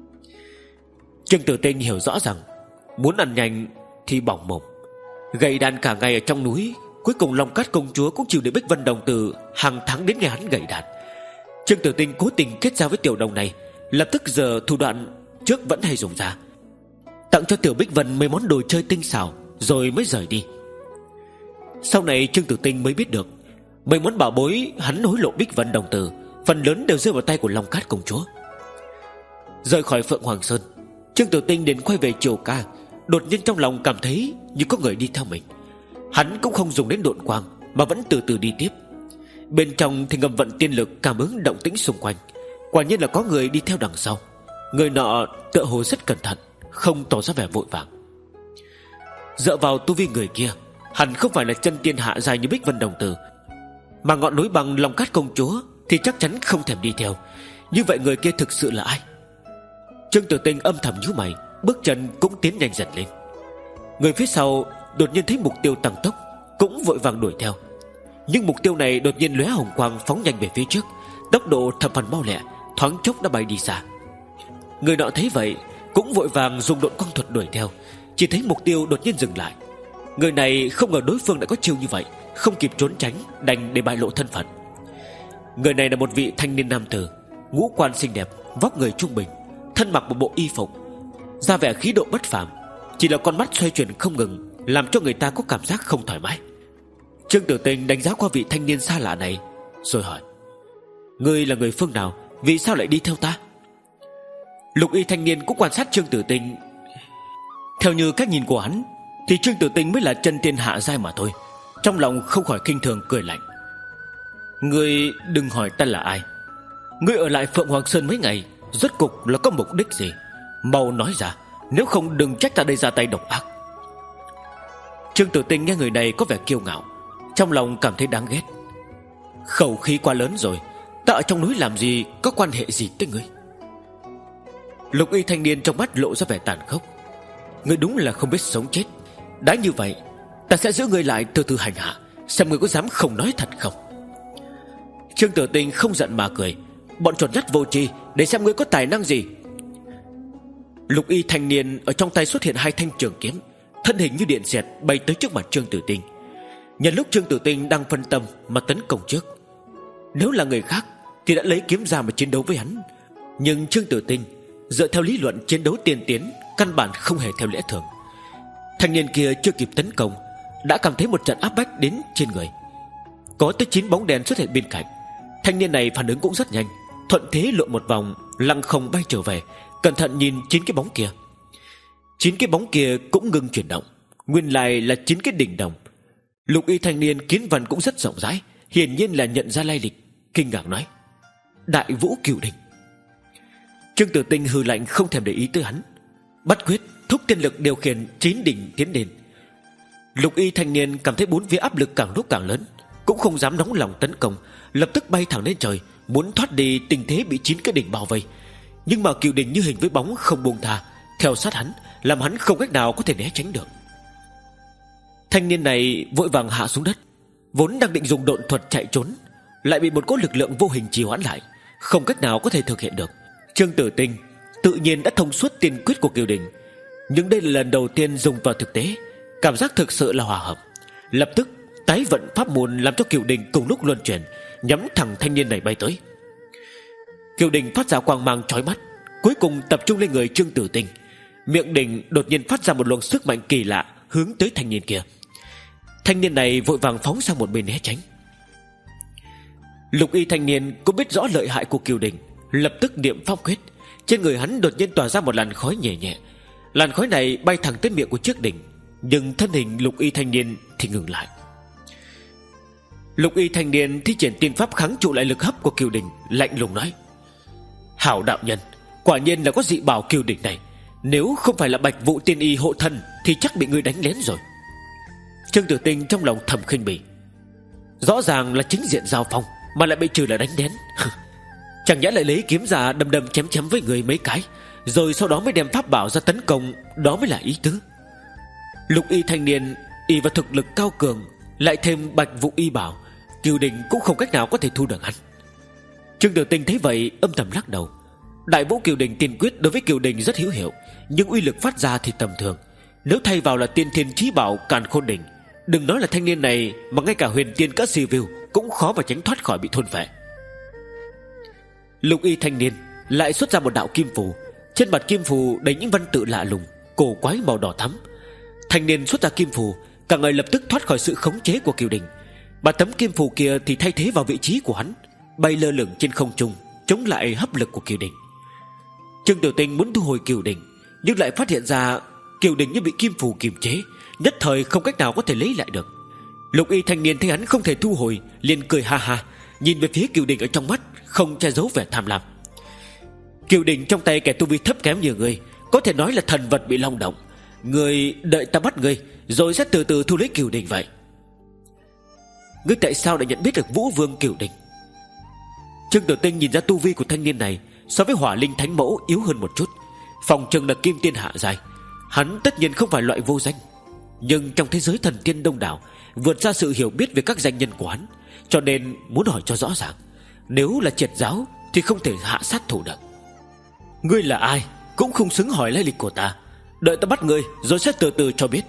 Trương Tử Tinh hiểu rõ rằng muốn ăn nhanh thì bỏng mồm. Gầy đàn cả ngày ở trong núi, cuối cùng Long Cát công chúa cũng chịu để Bích Vân đồng tử hàng tháng đến ngày hắn gầy đàn. Trương Tử Tinh cố tình kết giao với tiểu đồng này, lập tức giờ thủ đoạn trước vẫn hay dùng ra, tặng cho tiểu Bích Vân mấy món đồ chơi tinh xảo, rồi mới rời đi. Sau này Trương Tử Tinh mới biết được, mấy món bảo bối hắn hối lộ Bích Vân đồng tử phần lớn đều rơi vào tay của Long Cát công chúa. Rời khỏi Phượng Hoàng Sơn, Trương Tử Tinh đến quay về Triều Ca. Đột nhiên trong lòng cảm thấy như có người đi theo mình. Hắn cũng không dùng đến độn quang, mà vẫn từ từ đi tiếp. Bên trong thì ngầm vận tiên lực cảm ứng động tĩnh xung quanh. Quả nhiên là có người đi theo đằng sau. Người nọ tựa hồ rất cẩn thận, không tỏ ra vẻ vội vàng. Dựa vào tu vi người kia, hẳn không phải là chân tiên hạ dài như Bích Vân đồng tử, mà ngọn núi bằng Long Cát công chúa thì chắc chắn không thèm đi theo. Như vậy người kia thực sự là ai? Trương Tử Tinh âm thầm nhíu mày, bước chân cũng tiến nhanh dần lên. Người phía sau đột nhiên thấy mục tiêu tăng tốc, cũng vội vàng đuổi theo. Nhưng mục tiêu này đột nhiên lóe hồng quang phóng nhanh về phía trước, tốc độ thập phần mau lẹ, thoáng chốc đã bay đi xa. Người nọ thấy vậy cũng vội vàng dùng độn quang thuật đuổi theo, chỉ thấy mục tiêu đột nhiên dừng lại. Người này không ngờ đối phương đã có chiêu như vậy, không kịp trốn tránh, đành để bại lộ thân phận. Người này là một vị thanh niên nam tử, ngũ quan xinh đẹp, vóc người trung bình, thân mặc một bộ y phục, ra vẻ khí độ bất phàm, chỉ là con mắt xoay chuyển không ngừng, làm cho người ta có cảm giác không thoải mái. Trương Tử Tinh đánh giá qua vị thanh niên xa lạ này, rồi hỏi: ngươi là người phương nào, vì sao lại đi theo ta? Lục y thanh niên cũng quan sát Trương Tử Tinh. Theo như cách nhìn của hắn thì Trương Tử Tinh mới là chân tiên hạ giai mà thôi. Trong lòng không khỏi khinh thường cười lạnh: ngươi đừng hỏi ta là ai. Ngươi ở lại Phượng Hoàng Sơn mấy ngày, rốt cục là có mục đích gì? Mau nói ra, nếu không đừng trách ta đây ra tay độc ác. Trương Tử Tinh nghe người này có vẻ kiêu ngạo, trong lòng cảm thấy đáng ghét. Khẩu khí quá lớn rồi, ta ở trong núi làm gì có quan hệ gì tới ngươi? Lục y thanh niên trong mắt lộ ra vẻ tàn khốc: ngươi đúng là không biết sống chết. Đã như vậy, ta sẽ giữ ngươi lại từ từ hành hạ, xem ngươi có dám không nói thật không. Trương Tử Tinh không giận mà cười: bọn chuột nhắt vô tri, để xem ngươi có tài năng gì. Lục y thanh niên ở trong tay xuất hiện hai thanh trường kiếm, thân hình như điện xẹt bay tới trước mặt Trương Tử Tinh. Nhân lúc Trương Tử Tinh đang phân tâm mà tấn công trước. Nếu là người khác thì đã lấy kiếm ra mà chiến đấu với hắn, nhưng Trương Tử Tinh dựa theo lý luận chiến đấu tiên tiến, căn bản không hề theo lẽ thường. Thanh niên kia chưa kịp tấn công đã cảm thấy một trận áp bách đến trên người. Có tới chín bóng đèn xuất hiện bên cạnh. Thanh niên này phản ứng cũng rất nhanh, thuận thế lộn một vòng, lăng không bay trở về, cẩn thận nhìn chín cái bóng kia. Chín cái bóng kia cũng ngừng chuyển động, nguyên lai là chín cái đỉnh đồng. Lục y thanh niên kiến văn cũng rất rộng rãi, hiển nhiên là nhận ra lai lịch, kinh ngạc nói: Đại Vũ Cửu Đỉnh. Trương Tử Tinh hừ lạnh không thèm để ý tới hắn, bắt quyết thúc tiên lực điều khiển chín đỉnh tiến lên. Lục y thanh niên cảm thấy bốn phía áp lực càng lúc càng lớn, cũng không dám nóng lòng tấn công, lập tức bay thẳng lên trời, muốn thoát đi tình thế bị chín cái đỉnh bao vây. Nhưng mà Cửu Đỉnh như hình với bóng không buông tha, theo sát hắn, làm hắn không cách nào có thể né tránh được. Thanh niên này vội vàng hạ xuống đất, vốn đang định dùng độn thuật chạy trốn, lại bị một cỗ lực lượng vô hình trì hoãn lại, không cách nào có thể thực hiện được. Trương Tử Tinh tự nhiên đã thông suốt tiên quyết của Cửu Đỉnh, nhưng đây là lần đầu tiên dùng vào thực tế, cảm giác thực sự là hòa hợp. Lập tức tái vận pháp môn làm cho Cửu Đỉnh cùng lúc luân chuyển, nhắm thẳng thanh niên này bay tới. Cửu Đỉnh phát ra quang mang chói mắt, cuối cùng tập trung lên người Trương Tử Tinh. Miệng đỉnh đột nhiên phát ra một luồng sức mạnh kỳ lạ hướng tới thanh niên kia. Thanh niên này vội vàng phóng sang một bên né tránh. Lục y thanh niên cũng biết rõ lợi hại của Kiều Đình, lập tức niệm pháp quyết. Trên người hắn đột nhiên tỏa ra một làn khói nhẹ nhẹ. Làn khói này bay thẳng tới miệng của chiếc đỉnh, nhưng thân hình lục y thanh niên thì ngừng lại. Lục y thanh niên thi triển tiên pháp kháng trụ lại lực hấp của Kiều Đình, lạnh lùng nói: Hảo đạo nhân, quả nhiên là có dị bảo Kiều Đình này. Nếu không phải là Bạch Vụ tiên y hộ thân thì chắc bị ngươi đánh lén rồi. Trương Tử Tinh trong lòng thầm khinh bỉ. Rõ ràng là chính diện giao phong mà lại bị trừ là đánh lén. Chẳng nhẽ lại lấy kiếm ra đâm đâm chém chém với người mấy cái, rồi sau đó mới đem pháp bảo ra tấn công. Đó mới là ý tứ. Lục y thanh niên y vào thực lực cao cường, lại thêm Bạch Vụ y bảo, Kiều Đình cũng không cách nào có thể thu được hắn. Trương Tử Tinh thấy vậy âm thầm lắc đầu. Đại Vũ Kiều Đình tiên quyết đối với Kiều Đình rất hữu hiệu, nhưng uy lực phát ra thì tầm thường. Nếu thay vào là tiên thiên chí bảo Càn Khôn Đỉnh, đừng nói là thanh niên này, mà ngay cả huyền tiên các Siêu cũng khó mà tránh thoát khỏi bị thôn phệ. Lục y thanh niên lại xuất ra một đạo kim phù. Trên mặt kim phù đầy những văn tự lạ lùng, cổ quái màu đỏ thắm. Thanh niên xuất ra kim phù, cả người lập tức thoát khỏi sự khống chế của Kiều Đình. Mà tấm kim phù kia thì thay thế vào vị trí của hắn, bay lơ lửng trên không trung, chống lại hấp lực của Kiều Đình. Trương Tử Tinh muốn thu hồi Kiều Đình, nhưng lại phát hiện ra Kiều Đình như bị kim phù kiềm chế, nhất thời không cách nào có thể lấy lại được. Lục y thanh niên thấy hắn không thể thu hồi, liền cười ha ha, nhìn về phía Kiều Đình ở trong mắt không che giấu vẻ tham lam. Kiều Đình trong tay kẻ tu vi thấp kém như ngươi, có thể nói là thần vật bị long động. Ngươi đợi ta bắt ngươi, rồi sẽ từ từ thu lấy Kiều Đình vậy. Ngươi tại sao lại nhận biết được Vũ Vương Kiều Đình? Trương Tử Tinh nhìn ra tu vi của thanh niên này so với Hỏa Linh Thánh Mẫu yếu hơn một chút, phòng chừng là kim tiên hạ giai. Hắn tất nhiên không phải loại vô danh, nhưng trong thế giới thần tiên đông đảo, vượt ra sự hiểu biết về các danh nhân của hắn, cho nên muốn hỏi cho rõ ràng. Nếu là triệt giáo thì không thể hạ sát thủ được. Ngươi là ai cũng không xứng hỏi lai lịch của ta, đợi ta bắt ngươi rồi sẽ từ từ cho biết.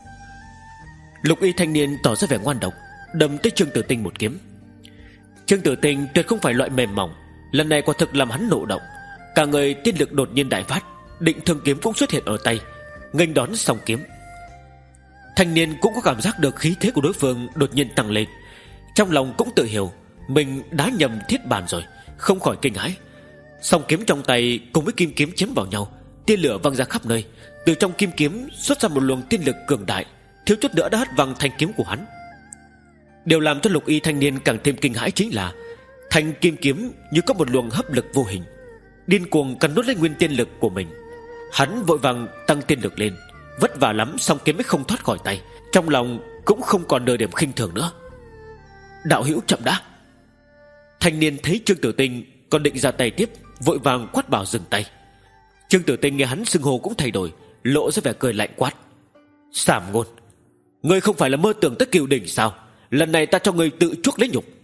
Lục y thanh niên tỏ ra vẻ ngoan độc, đâm tới Trương Tử Tinh một kiếm. Trương Tử Tinh tuyệt không phải loại mềm mỏng, lần này quả thực làm hắn nộ động, cả người tiên lực đột nhiên đại phát, định thương kiếm cũng xuất hiện ở tay, nghênh đón song kiếm. Thanh niên cũng có cảm giác được khí thế của đối phương đột nhiên tăng lên, trong lòng cũng tự hiểu mình đã nhầm thiết bàn rồi, không khỏi kinh hãi. Song kiếm trong tay cùng với kim kiếm chém vào nhau, tia lửa văng ra khắp nơi. Từ trong kim kiếm xuất ra một luồng tiên lực cường đại, thiếu chút nữa đã hất văng thanh kiếm của hắn. Điều làm cho lục y thanh niên càng thêm kinh hãi chính là thanh kim kiếm như có một luồng hấp lực vô hình, điên cuồng cắn nuốt lấy nguyên tiên lực của mình. Hắn vội vàng tăng tiên lực lên, vất vả lắm song kiếm mới không thoát khỏi tay, trong lòng cũng không còn nửa điểm khinh thường nữa. Đạo hữu chậm đã. Thanh niên thấy Trương Tử Tinh còn định ra tay tiếp, vội vàng quát bảo dừng tay. Trương Tử Tinh nghe hắn xưng hô cũng thay đổi, lộ ra vẻ cười lạnh quát: Sảm ngôn, ngươi không phải là mơ tưởng tới Kiều Đình sao? Lần này ta cho ngươi tự chuốc lấy nhục.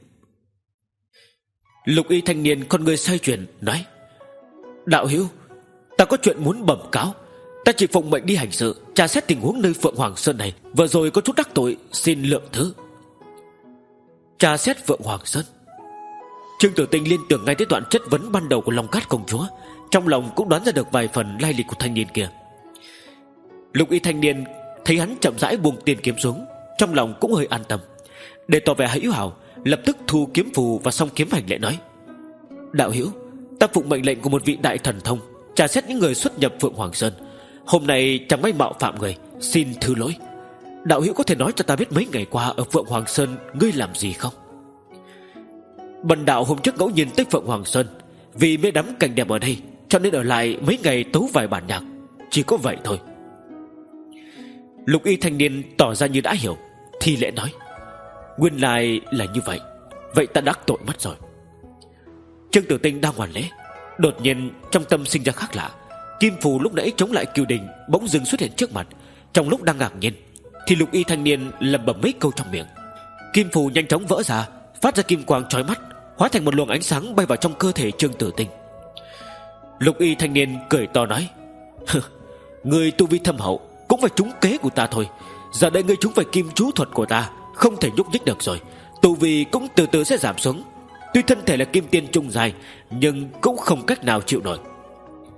Lục y thanh niên con người xoay chuyển nói: Đạo hữu, ta có chuyện muốn bẩm cáo. Ta chỉ phụng mệnh đi hành sự, tra xét tình huống nơi Phượng Hoàng Sơn này, vừa rồi có chút đắc tội, xin lượng thứ. Tra xét Phượng Hoàng Sơn. Trương Tử Tinh liên tưởng ngay tới đoạn chất vấn ban đầu của Long Cát công chúa, trong lòng cũng đoán ra được vài phần lai lịch của thanh niên kia. Lục y thanh niên thấy hắn chậm rãi buông tiền kiếm xuống, trong lòng cũng hơi an tâm. Để tỏ vẻ hữu hảo, lập tức thu kiếm phù và song kiếm hành lễ nói: Đạo hữu, ta phụng mệnh lệnh của một vị đại thần thông, tra xét những người xuất nhập Phượng Hoàng Sơn. Hôm nay chẳng may mạo phạm người, xin thứ lỗi. Đạo hữu có thể nói cho ta biết mấy ngày qua ở Phượng Hoàng Sơn ngươi làm gì không? Bần đạo hôm trước ngẫu nhiên tới Phượng Hoàng Sơn, vì mê đắm cảnh đẹp ở đây, cho nên ở lại mấy ngày tấu vài bản nhạc, chỉ có vậy thôi. Lục y thanh niên tỏ ra như đã hiểu, thi lễ nói: Nguyên lai là như vậy, vậy ta đắc tội mất rồi. Trương Tử Tinh đang hoàn lễ, đột nhiên trong tâm sinh ra khác lạ. Kim phù lúc nãy chống lại Kiều Đình bỗng dưng xuất hiện trước mặt. Trong lúc đang ngạc nhiên thì lục y thanh niên lẩm bẩm mấy câu trong miệng. Kim phù nhanh chóng vỡ ra, phát ra kim quang chói mắt, hóa thành một luồng ánh sáng bay vào trong cơ thể Trương Tử Tinh. Lục y thanh niên cười to nói: Người tu vi thâm hậu cũng phải trúng kế của ta thôi. Giờ đây ngươi trúng phải kim chú thuật của ta, không thể nhúc nhích được rồi. Tu vi cũng từ từ sẽ giảm xuống. Tuy thân thể là kim tiên trung giai, nhưng cũng không cách nào chịu nổi.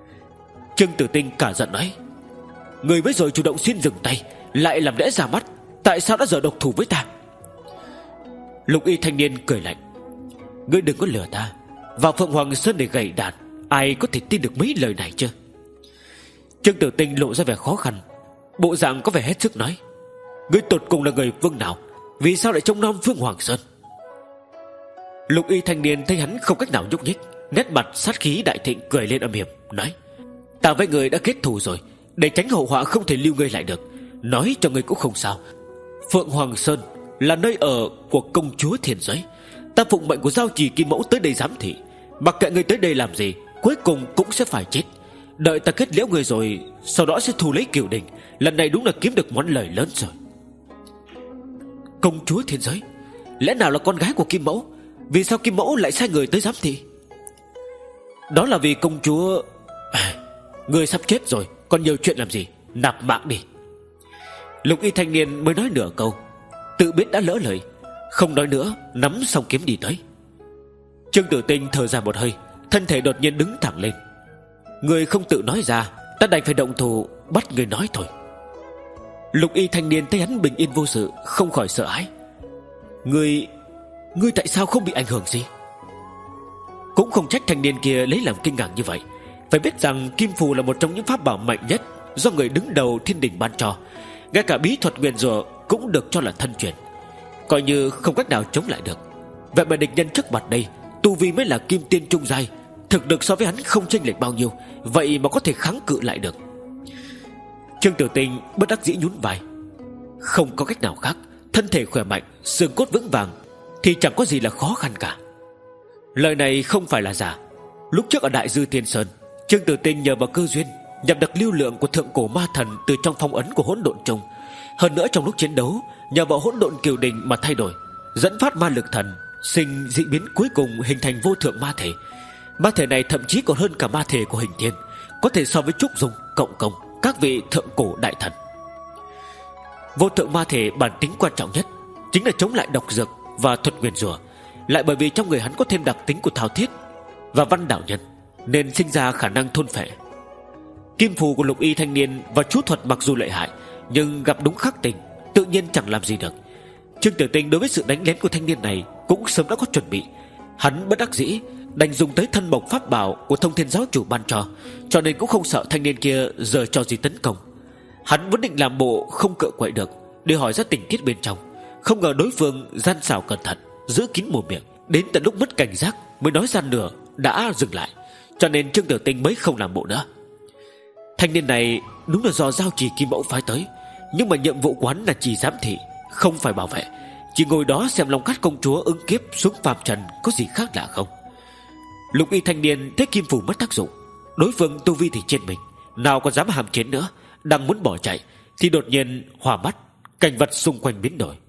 Trương Tử Tinh cả giận nói: Người mới rồi chủ động xin dừng tay, lại làm lẽ ra mắt, Tại sao đã giờ độc thủ với ta? Lục y thanh niên cười lạnh: Ngươi đừng có lừa ta. Vào Phượng Hoàng Sơn để gầy đàn, ai có thể tin được mấy lời này chứ? Trương Tử Tinh lộ ra vẻ khó khăn, bộ dạng có vẻ hết sức nói: Ngươi tột cùng là người vương nào? Vì sao lại trông nom Phượng Hoàng Sơn? Lục y thanh niên thấy hắn không cách nào nhúc nhích, nét mặt sát khí đại thịnh, cười lên âm hiểm nói: Ta với người đã kết thù rồi, để tránh hậu họa không thể lưu ngươi lại được. Nói cho ngươi cũng không sao, Phượng Hoàng Sơn là nơi ở của công chúa thiên giới. Ta phụng mệnh của giao trì Kim Mẫu tới đây giám thị. Mặc kệ ngươi tới đây làm gì, cuối cùng cũng sẽ phải chết. Đợi ta kết liễu ngươi rồi, sau đó sẽ thu lấy cửu đình. Lần này đúng là kiếm được món lời lớn rồi. Công chúa thiên giới? Lẽ nào là con gái của Kim Mẫu? Vì sao Kim Mẫu lại sai người tới giám thị? Đó là vì công chúa... À, ngươi sắp chết rồi, còn nhiều chuyện làm gì? Nạp mạng đi. Lục y thanh niên mới nói nửa câu, tự biết đã lỡ lời, không nói nữa, nắm song kiếm đi tới. Trương Tử Tinh thở ra một hơi, thân thể đột nhiên đứng thẳng lên. Người không tự nói ra, ta đành phải động thủ bắt người nói thôi. Lục y thanh niên thấy hắn bình yên vô sự, không khỏi sợ hãi. Ngươi... Ngươi tại sao không bị ảnh hưởng gì? Cũng không trách thanh niên kia lấy làm kinh ngạc như vậy. Phải biết rằng kim phù là một trong những pháp bảo mạnh nhất do người đứng đầu thiên đình ban cho. Ngay cả bí thuật nguyền rủa cũng được cho là thân truyền, coi như không cách nào chống lại được. Vậy mà địch nhân trước mặt đây tu vi mới là kim tiên trung giai, thực lực so với hắn không chênh lệch bao nhiêu, vậy mà có thể kháng cự lại được. Trương Tử Tinh bất đắc dĩ nhún vai. Không có cách nào khác, thân thể khỏe mạnh, xương cốt vững vàng thì chẳng có gì là khó khăn cả. Lời này không phải là giả. Lúc trước ở Đại Dư Thiên Sơn, Trương Tử Tinh nhờ vào cơ duyên nhập được lưu lượng của thượng cổ ma thần từ trong phong ấn của hỗn độn trùng. Hơn nữa trong lúc chiến đấu, nhờ vào hỗn độn kiều đình mà thay đổi, dẫn phát ma lực thần, sinh dị biến, cuối cùng hình thành vô thượng ma thể. Ma thể này thậm chí còn hơn cả ma thể của Hình Thiên, có thể so với Trúc Dung, Cộng Công, các vị thượng cổ đại thần. Vô thượng ma thể bản tính quan trọng nhất chính là chống lại độc dược và thuật nguyền rủa. Lại bởi vì trong người hắn có thêm đặc tính của Thao Thiết và Văn Đạo Nhân, nên sinh ra khả năng thôn phệ. Kim phù của lục y thanh niên và chú thuật mặc dù lợi hại, nhưng gặp đúng khắc tình, tự nhiên chẳng làm gì được. Trương Tử Tinh đối với sự đánh lén của thanh niên này cũng sớm đã có chuẩn bị. Hắn bất đắc dĩ đành dùng tới thân mộc pháp bảo của Thông Thiên giáo chủ ban cho, cho nên cũng không sợ thanh niên kia giờ cho gì tấn công. Hắn vốn định làm bộ không cựa quậy được để hỏi ra tình tiết bên trong, không ngờ đối phương gian xảo cẩn thận, giữ kín mồm miệng, đến tận lúc mất cảnh giác mới nói ra nửa đã dừng lại, cho nên Trương Tử Tinh mới không làm bộ nữa. Thanh niên này đúng là do giao trì Kim Mẫu phái tới, nhưng mà nhiệm vụ của hắn là chỉ giám thị, không phải bảo vệ. Chỉ ngồi đó xem Long Cát công chúa ứng kiếp xuống phàm trần có gì khác lạ không? Lục y thanh niên thấy kim phù mất tác dụng, đối phương tu vi thì trên mình, nào còn dám hàm chiến nữa, đang muốn bỏ chạy thì đột nhiên hòa mắt, cảnh vật xung quanh biến đổi.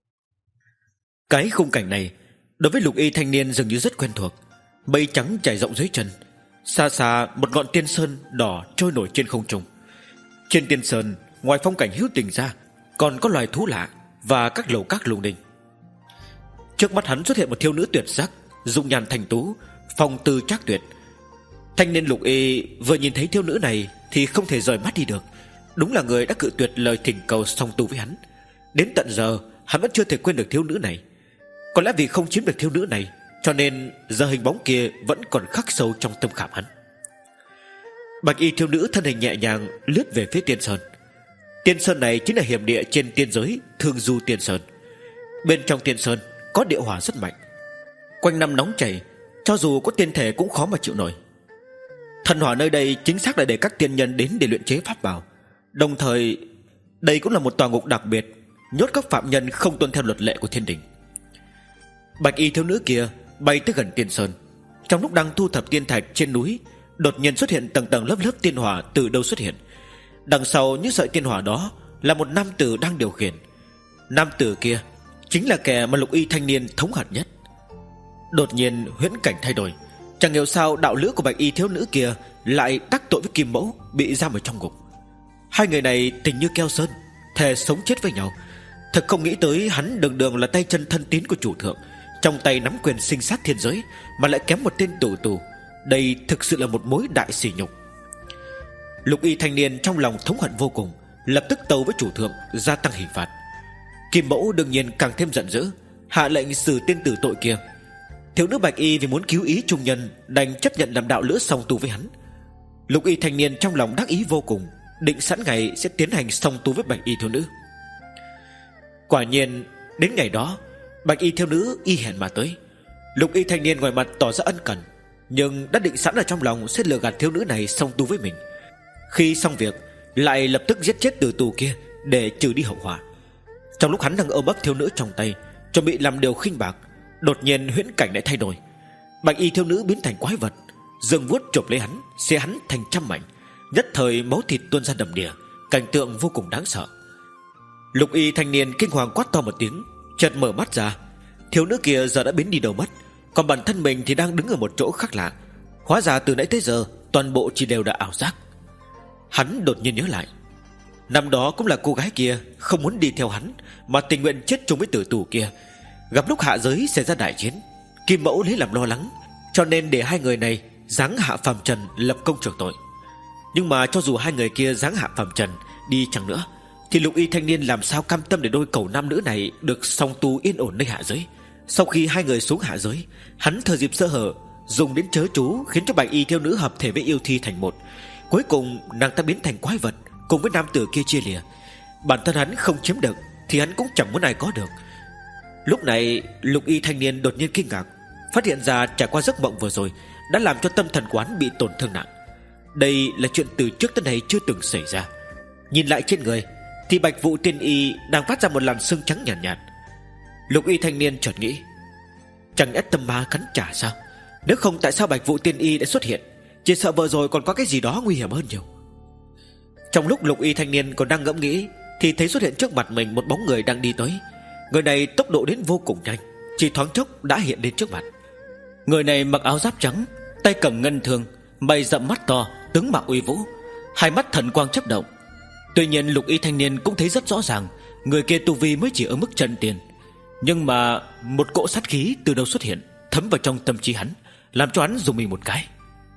Cái khung cảnh này đối với lục y thanh niên dường như rất quen thuộc. Mây trắng trải rộng dưới chân, xa xa một ngọn tiên sơn đỏ trôi nổi trên không trung. Trên tiên sơn, ngoài phong cảnh hữu tình ra, còn có loài thú lạ và các lầu các lùng đình. Trước mắt hắn xuất hiện một thiếu nữ tuyệt sắc, dung nhan thanh tú, phong tư trác tuyệt. Thanh niên lục y vừa nhìn thấy thiếu nữ này thì không thể rời mắt đi được. Đúng là người đã cự tuyệt lời thỉnh cầu song tu với hắn. Đến tận giờ hắn vẫn chưa thể quên được thiếu nữ này. Có lẽ vì không chiếm được thiếu nữ này, cho nên giờ hình bóng kia vẫn còn khắc sâu trong tâm khảm hắn. Bạch y thiếu nữ thân hình nhẹ nhàng lướt về phía tiên sơn. Tiên sơn này chính là hiểm địa trên tiên giới Thương Du Tiên Sơn. Bên trong tiên sơn có địa hỏa rất mạnh, quanh năm nóng chảy, cho dù có tiên thể cũng khó mà chịu nổi. Thần hỏa nơi đây chính xác là để các tiên nhân đến để luyện chế pháp bảo. Đồng thời đây cũng là một tòa ngục đặc biệt, nhốt các phạm nhân không tuân theo luật lệ của thiên đình. Bạch y thiếu nữ kia bay tới gần tiên sơn. Trong lúc đang thu thập tiên thạch trên núi, đột nhiên xuất hiện tầng tầng lớp lớp tiên hỏa từ đâu xuất hiện. Đằng sau những sợi tiên hỏa đó là một nam tử đang điều khiển. Nam tử kia chính là kẻ mà lục y thanh niên thống hận nhất. Đột nhiên huyễn cảnh thay đổi. Chẳng hiểu sao đạo lữ của bạch y thiếu nữ kia lại đắc tội với Kim Mẫu, bị giam ở trong ngục. Hai người này tình như keo sơn, thề sống chết với nhau. Thật không nghĩ tới hắn đường đường là tay chân thân tín của chủ thượng, trong tay nắm quyền sinh sát thiên giới, mà lại kém một tên tù tù. Đây thực sự là một mối đại sỉ nhục. Lục y thanh niên trong lòng thống hận vô cùng, lập tức tâu với chủ thượng gia tăng hình phạt. Kim Mẫu đương nhiên càng thêm giận dữ, hạ lệnh xử tên tử tội kia. Thiếu nữ bạch y vì muốn cứu ý trung nhân, đành chấp nhận làm đạo lữ song tu với hắn. Lục y thanh niên trong lòng đắc ý vô cùng, định sẵn ngày sẽ tiến hành song tu với bạch y thiếu nữ. Quả nhiên đến ngày đó, bạch y thiếu nữ y hẹn mà tới. Lục y thanh niên ngoài mặt tỏ ra ân cần, nhưng đã định sẵn ở trong lòng sẽ lừa gạt thiếu nữ này song tu với mình. Khi xong việc, lại lập tức giết chết tử tù kia để trừ đi hậu họa. Trong lúc hắn đang ôm ấp thiếu nữ trong tay, chuẩn bị làm điều khinh bạc, đột nhiên huyễn cảnh lại thay đổi. Bạch y thiếu nữ biến thành quái vật, giương vuốt chộp lấy hắn, xé hắn thành trăm mảnh. Nhất thời máu thịt tuôn ra đầm đìa, cảnh tượng vô cùng đáng sợ. Lục y thanh niên kinh hoàng quát to một tiếng, chợt mở mắt ra. Thiếu nữ kia giờ đã biến đi đâu mất, còn bản thân mình thì đang đứng ở một chỗ khác lạ. Hóa ra từ nãy tới giờ toàn bộ chỉ đều là ảo giác. Hắn đột nhiên nhớ lại, năm đó cũng là cô gái kia không muốn đi theo hắn, mà tình nguyện chết chung với tử tù kia. Gặp lúc hạ giới xảy ra đại chiến, Kim Mẫu lấy làm lo lắng, cho nên để hai người này giáng hạ phàm trần lập công chuộc tội. Nhưng mà cho dù hai người kia giáng hạ phàm trần đi chăng nữa, thì lục y thanh niên làm sao cam tâm để đôi cầu nam nữ này được song tu yên ổn nơi hạ giới. Sau khi hai người xuống hạ giới, hắn thừa dịp sơ hở dùng đến chớ chú, khiến cho bạch y thiếu nữ hợp thể với yêu thi thành một. Cuối cùng nàng ta biến thành quái vật, cùng với nam tử kia chia lìa. Bản thân hắn không chiếm được thì hắn cũng chẳng muốn ai có được. Lúc này lục y thanh niên đột nhiên kinh ngạc, phát hiện ra trải qua giấc mộng vừa rồi đã làm cho tâm thần của hắn bị tổn thương nặng. Đây là chuyện từ trước tới nay chưa từng xảy ra. Nhìn lại trên người thì bạch vụ tiên y đang phát ra một làn sương trắng nhàn nhạt, nhạt. Lục y thanh niên chợt nghĩ, chẳng lẽ tâm ma cắn trả sao? Nếu không tại sao bạch vụ tiên y đã xuất hiện? Chỉ sợ vừa rồi còn có cái gì đó nguy hiểm hơn nhiều. Trong lúc lục y thanh niên còn đang ngẫm nghĩ, thì thấy xuất hiện trước mặt mình một bóng người đang đi tới. Người này tốc độ đến vô cùng nhanh, chỉ thoáng chốc đã hiện đến trước mặt. Người này mặc áo giáp trắng, tay cầm ngân thương, mày rậm mắt to, tướng mạo uy vũ, hai mắt thần quang chớp động. Tuy nhiên lục y thanh niên cũng thấy rất rõ ràng, người kia tu vi mới chỉ ở mức chân tiền. Nhưng mà một cỗ sát khí từ đâu xuất hiện, thấm vào trong tâm trí hắn, làm cho hắn dùng mình một cái.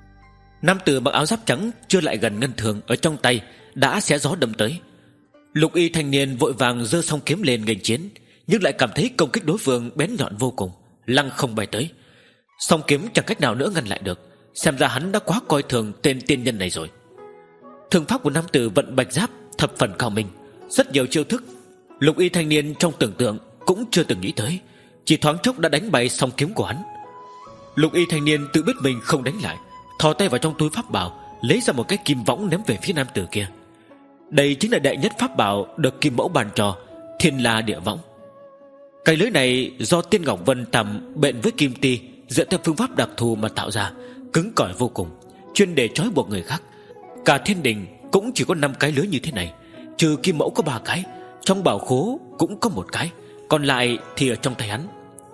Nam tử mặc áo giáp trắng chưa lại gần ngân thường ở trong tay đã xé gió đâm tới. Lục y thanh niên vội vàng giơ song kiếm lên nghênh chiến, nhưng lại cảm thấy công kích đối phương bén nhọn vô cùng, lăng không bay tới. Song kiếm chẳng cách nào nữa ngăn lại được. Xem ra hắn đã quá coi thường tên tiên nhân này rồi. Thương pháp của nam tử vận bạch giáp thập phần cao minh, rất nhiều chiêu thức lục y thanh niên trong tưởng tượng cũng chưa từng nghĩ tới, chỉ thoáng chốc đã đánh bay song kiếm của hắn. Lục y thanh niên tự biết mình không đánh lại, thò tay vào trong túi pháp bảo, lấy ra một cái kim võng ném về phía nam tử kia. Đây chính là đệ nhất pháp bảo được Kim Mẫu ban cho, Thiên La Địa Võng. Cái lưới này do Tiên Ngọc Vân tầm bện với kim ti, dựa theo phương pháp đặc thù mà tạo ra, cứng cỏi vô cùng, chuyên để trói buộc người khác. Cả thiên đình cũng chỉ có năm cái lưới như thế này, trừ Kim Mẫu có ba cái, trong bảo khố cũng có một cái, còn lại thì ở trong tay hắn.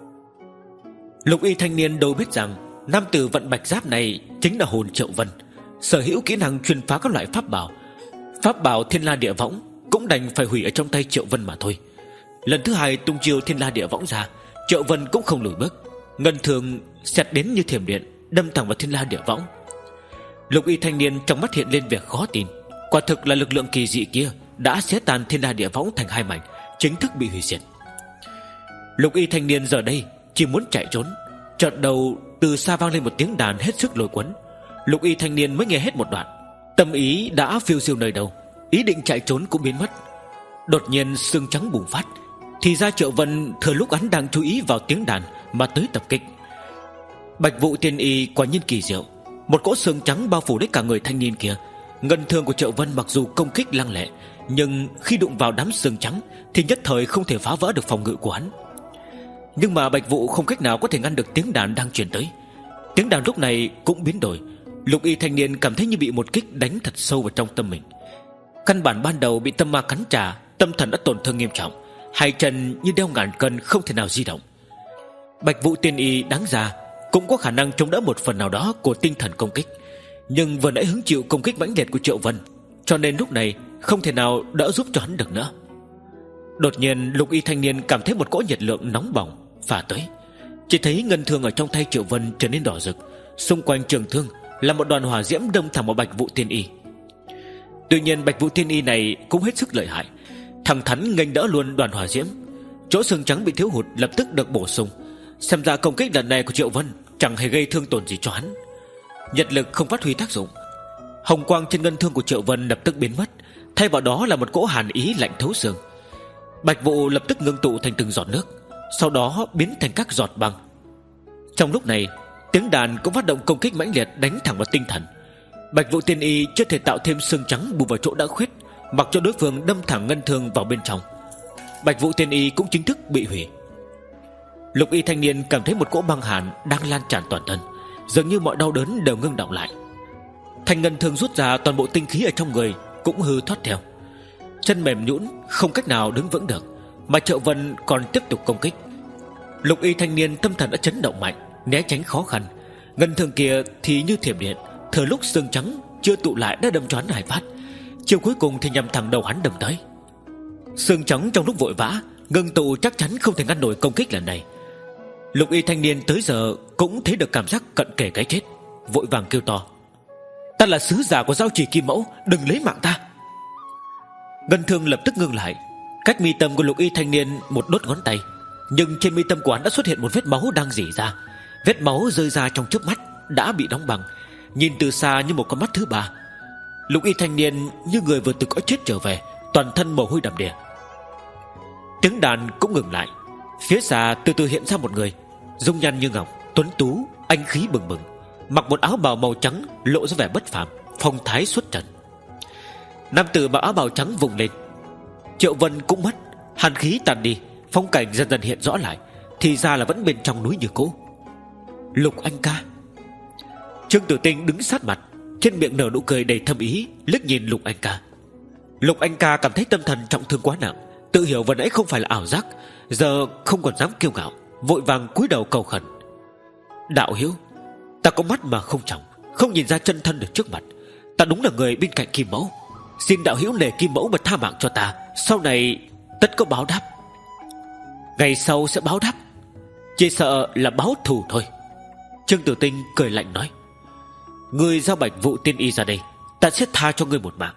Lục y thanh niên đâu biết rằng nam tử vận bạch giáp này chính là hồn Triệu Vân, sở hữu kỹ năng chuyên phá các loại pháp bảo. Pháp bảo Thiên La Địa Võng cũng đành phải hủy ở trong tay Triệu Vân mà thôi. Lần thứ hai tung chiêu Thiên La Địa Võng ra, Triệu Vân cũng không lùi bước, ngân thường xẹt đến như thiểm điện, đâm thẳng vào Thiên La Địa Võng. Lục y thanh niên trong mắt hiện lên vẻ khó tin. Quả thực là lực lượng kỳ dị kia đã xé tan Thiên La Địa Võng thành hai mảnh, chính thức bị hủy diệt. Lục y thanh niên giờ đây chỉ muốn chạy trốn. Chợt đầu từ xa vang lên một tiếng đàn hết sức lôi cuốn. Lục y thanh niên mới nghe hết một đoạn, tâm ý đã phiêu diêu nơi đâu, ý định chạy trốn cũng biến mất. Đột nhiên sương trắng bùng phát, thì ra Triệu Vân thừa lúc hắn đang chú ý vào tiếng đàn mà tới tập kích. Bạch vụ tiên y quả nhiên kỳ diệu, một cỗ sương trắng bao phủ lấy cả người thanh niên kia. Ngân thương của Triệu Vân mặc dù công kích lăng lệ, nhưng khi đụng vào đám sương trắng thì nhất thời không thể phá vỡ được phòng ngự của hắn. Nhưng mà Bạch vụ không cách nào có thể ngăn được tiếng đàn đang truyền tới. Tiếng đàn lúc này cũng biến đổi. Lục y thanh niên cảm thấy như bị một kích đánh thật sâu vào trong tâm mình. Căn bản ban đầu bị tâm ma cắn trả, tâm thần đã tổn thương nghiêm trọng, hai chân như đeo ngàn cân không thể nào di động. Bạch vụ tiên y đáng ra cũng có khả năng chống đỡ một phần nào đó của tinh thần công kích, nhưng vừa nãy hứng chịu công kích mãnh liệt của Triệu Vân, cho nên lúc này không thể nào đỡ giúp cho hắn được nữa. Đột nhiên lục y thanh niên cảm thấy một cỗ nhiệt lượng nóng bỏng phả tới. Chỉ thấy ngân thương ở trong tay Triệu Vân trở nên đỏ rực, xung quanh trường thương là một đoàn hỏa diễm đâm thẳng vào Bạch vụ tiên y. Tuy nhiên Bạch vụ tiên y này cũng hết sức lợi hại, thẳng thắn nghênh đỡ luôn đoàn hỏa diễm. Chỗ xương trắng bị thiếu hụt lập tức được bổ sung. Xem ra công kích lần này của Triệu Vân chẳng hề gây thương tổn gì cho hắn. Nhật lực không phát huy tác dụng. Hồng quang trên ngân thương của Triệu Vân lập tức biến mất, thay vào đó là một cỗ hàn ý lạnh thấu xương. Bạch vụ lập tức ngưng tụ thành từng giọt nước, sau đó biến thành các giọt băng. Trong lúc này, tiếng đàn cũng phát động công kích mãnh liệt đánh thẳng vào tinh thần. Bạch vụ tiên y chưa thể tạo thêm xương trắng bù vào chỗ đã khuyết, mặc cho đối phương đâm thẳng ngân thương vào bên trong. Bạch vụ tiên y cũng chính thức bị hủy. Lục y thanh niên cảm thấy một cỗ băng hàn đang lan tràn toàn thân, dường như mọi đau đớn đều ngưng đọng lại. Thanh ngân thương rút ra, toàn bộ tinh khí ở trong người cũng hư thoát theo. Chân mềm nhũn không cách nào đứng vững được, mà Triệu Vân còn tiếp tục công kích. Lục y thanh niên tâm thần đã chấn động mạnh, né tránh khó khăn. Ngân thương kia thì như thiểm điện, thừa lúc xương trắng chưa tụ lại đã đâm cho hắn hai phát. Chiều cuối cùng thì nhằm thẳng đầu hắn đâm tới. Xương trắng trong lúc vội vã ngưng tụ chắc chắn không thể ngăn nổi công kích lần này. Lục y thanh niên tới giờ cũng thấy được cảm giác cận kề cái chết, vội vàng kêu to: "Ta là sứ giả của giao chỉ Kim Mẫu, đừng lấy mạng ta!" Ngân thương lập tức ngưng lại, cách mi tâm của lục y thanh niên một đốt ngón tay, nhưng trên mi tâm của hắn đã xuất hiện một vết máu đang rỉ ra. Vết máu rơi ra trong chớp mắt đã bị đóng băng, nhìn từ xa như một con mắt thứ ba. Lục y thanh niên như người vừa từ cõi chết trở về, toàn thân mồ hôi đầm đìa. Tiếng đàn cũng ngừng lại. Phía xa từ từ hiện ra một người, dung nhan như ngọc, tuấn tú, anh khí bừng bừng, mặc một áo bào màu trắng lộ ra vẻ bất phàm, phong thái xuất trần. Nam tử mặc áo bào trắng vùng lên. Triệu Vân cũng mất, hàn khí tàn đi, phong cảnh dần dần hiện rõ lại, thì ra là vẫn bên trong núi như cũ. Lục anh ca. Trương Tử Tinh đứng sát mặt, trên miệng nở nụ cười đầy thâm ý, liếc nhìn Lục anh ca. Lục anh ca cảm thấy tâm thần trọng thương quá nặng, tự hiểu vừa nãy không phải là ảo giác, giờ không còn dám kiêu ngạo, vội vàng cúi đầu cầu khẩn: "Đạo hữu, ta có mắt mà không tròng, không nhìn ra chân thân được trước mặt. Ta đúng là người bên cạnh Kim Mẫu, xin đạo hữu nể Kim Mẫu mà tha mạng cho ta, sau này tất có báo đáp. Ngày sau sẽ báo đáp, chỉ sợ là báo thù thôi." Trương Tử Tinh cười lạnh nói: "Ngươi giao Bạch vụ tiên y ra đây, ta sẽ tha cho ngươi một mạng."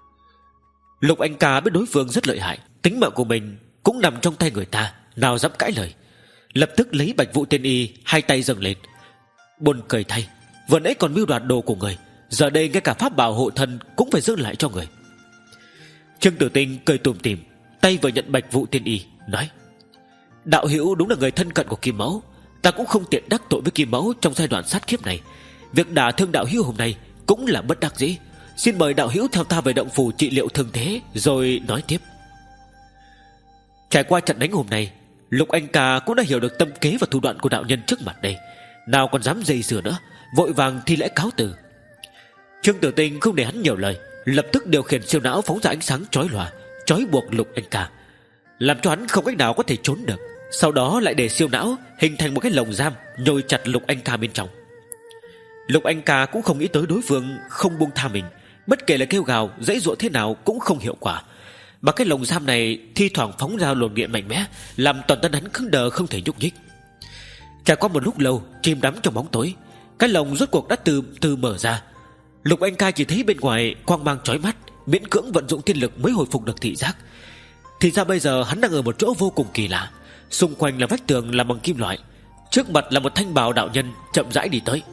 Lục anh ca biết đối phương rất lợi hại, tính mạng của mình cũng nằm trong tay người ta, nào dám cãi lời. Lập tức lấy Bạch vụ tiên y, hai tay dâng lên. Buồn cười thay, vừa nãy còn mưu đoạt đồ của người, giờ đây ngay cả pháp bảo hộ thân cũng phải giữ lại cho người. Trương Tử Tinh cười tủm tỉm, tay vừa nhận Bạch vụ tiên y, nói: "Đạo hữu đúng là người thân cận của Kim Mẫu, ta cũng không tiện đắc tội với Kim Mẫu trong giai đoạn sát kiếp này. Việc đả thương đạo hữu hôm nay cũng là bất đắc dĩ, xin mời đạo hữu theo ta về động phủ trị liệu thương thế rồi nói tiếp." Trải qua trận đánh hôm nay, Lục anh ca cũng đã hiểu được tâm kế và thủ đoạn của đạo nhân trước mặt đây, nào còn dám dây dưa nữa, vội vàng thi lễ cáo từ. Trương Tử Tinh không để hắn nhiều lời, lập tức điều khiển siêu não phóng ra ánh sáng chói lòa, trói buộc Lục anh ca, làm cho hắn không cách nào có thể trốn được. Sau đó lại để siêu não hình thành một cái lồng giam, nhồi chặt Lục anh ca bên trong. Lục anh ca cũng không nghĩ tới đối phương không buông tha mình, bất kể là kêu gào dãy dụa thế nào cũng không hiệu quả, mà cái lồng giam này thi thoảng phóng ra luồng điện mạnh mẽ, làm toàn thân hắn cứng đờ không thể nhúc nhích. Trải qua một lúc lâu chìm đắm trong bóng tối, cái lồng rốt cuộc đã từ từ mở ra. Lục anh ca chỉ thấy bên ngoài quang mang chói mắt, miễn cưỡng vận dụng thiên lực mới hồi phục được thị giác. Thì ra bây giờ hắn đang ở một chỗ vô cùng kỳ lạ, xung quanh là vách tường làm bằng kim loại, trước mặt là một thanh bào đạo nhân chậm rãi đi tới.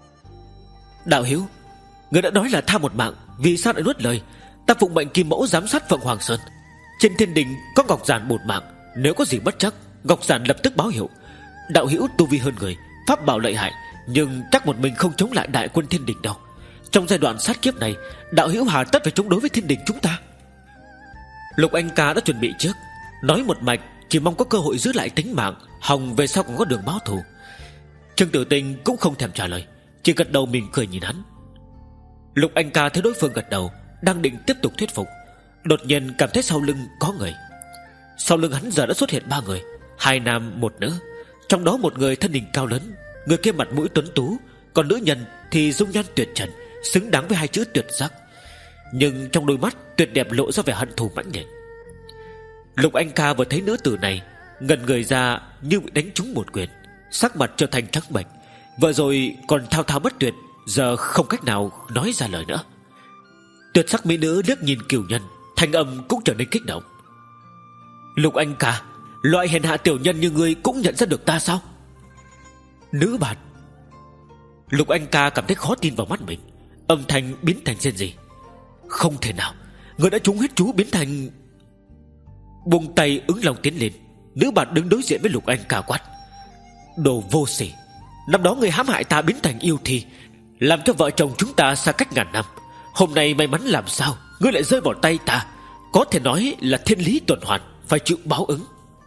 "Đạo hữu, người đã nói là tha một mạng, vì sao lại nuốt lời? Ta phụng mệnh Kim Mẫu giám sát Phượng Hoàng Sơn, trên thiên đình có ngọc giản một mạng, nếu có gì bất trắc, ngọc giản lập tức báo hiệu. Đạo hữu tu vi hơn người, pháp bảo lợi hại, nhưng chắc một mình không chống lại đại quân thiên đình đâu. Trong giai đoạn sát kiếp này, đạo hữu hà tất phải chống đối với thiên đình chúng ta?" Lục anh ca đã chuẩn bị trước, nói một mạch, chỉ mong có cơ hội giữ lại tính mạng, hòng về sau còn có đường báo thù. Trương Tử Tinh cũng không thèm trả lời, chỉ gật đầu mỉm cười nhìn hắn. Lục anh ca thấy đối phương gật đầu, đang định tiếp tục thuyết phục, đột nhiên cảm thấy sau lưng có người. Sau lưng hắn giờ đã xuất hiện ba người, hai nam một nữ, trong đó một người thân hình cao lớn, người kia mặt mũi tuấn tú, còn nữ nhân thì dung nhan tuyệt trần, xứng đáng với hai chữ tuyệt sắc, nhưng trong đôi mắt tuyệt đẹp lộ ra vẻ hận thù mãnh liệt. Lục anh ca vừa thấy nữ tử này, ngẩn người ra như bị đánh trúng một quyền, sắc mặt trở thành trắng bệch, vừa rồi còn thao thao bất tuyệt, giờ không cách nào nói ra lời nữa. Tuyệt sắc mỹ nữ liếc nhìn cửu nhân, thanh âm cũng trở nên kích động. "Lục anh ca, Loại hèn hạ tiểu nhân như ngươi cũng nhận ra được ta sao? Nữ bản. Lục Anh Ca cảm thấy khó tin vào mắt mình, âm thanh biến thành rên rỉ. Không thể nào, người đã trúng huyết chú biến thành... Buông tay ứng lòng tiến lên. Nữ bản đứng đối diện với Lục Anh Ca quát: Đồ vô sỉ! Năm đó người hãm hại ta biến thành yêu thi, làm cho vợ chồng chúng ta xa cách ngàn năm. Hôm nay may mắn làm sao ngươi lại rơi vào tay ta? Có thể nói là thiên lý tuần hoàn, phải chịu báo ứng.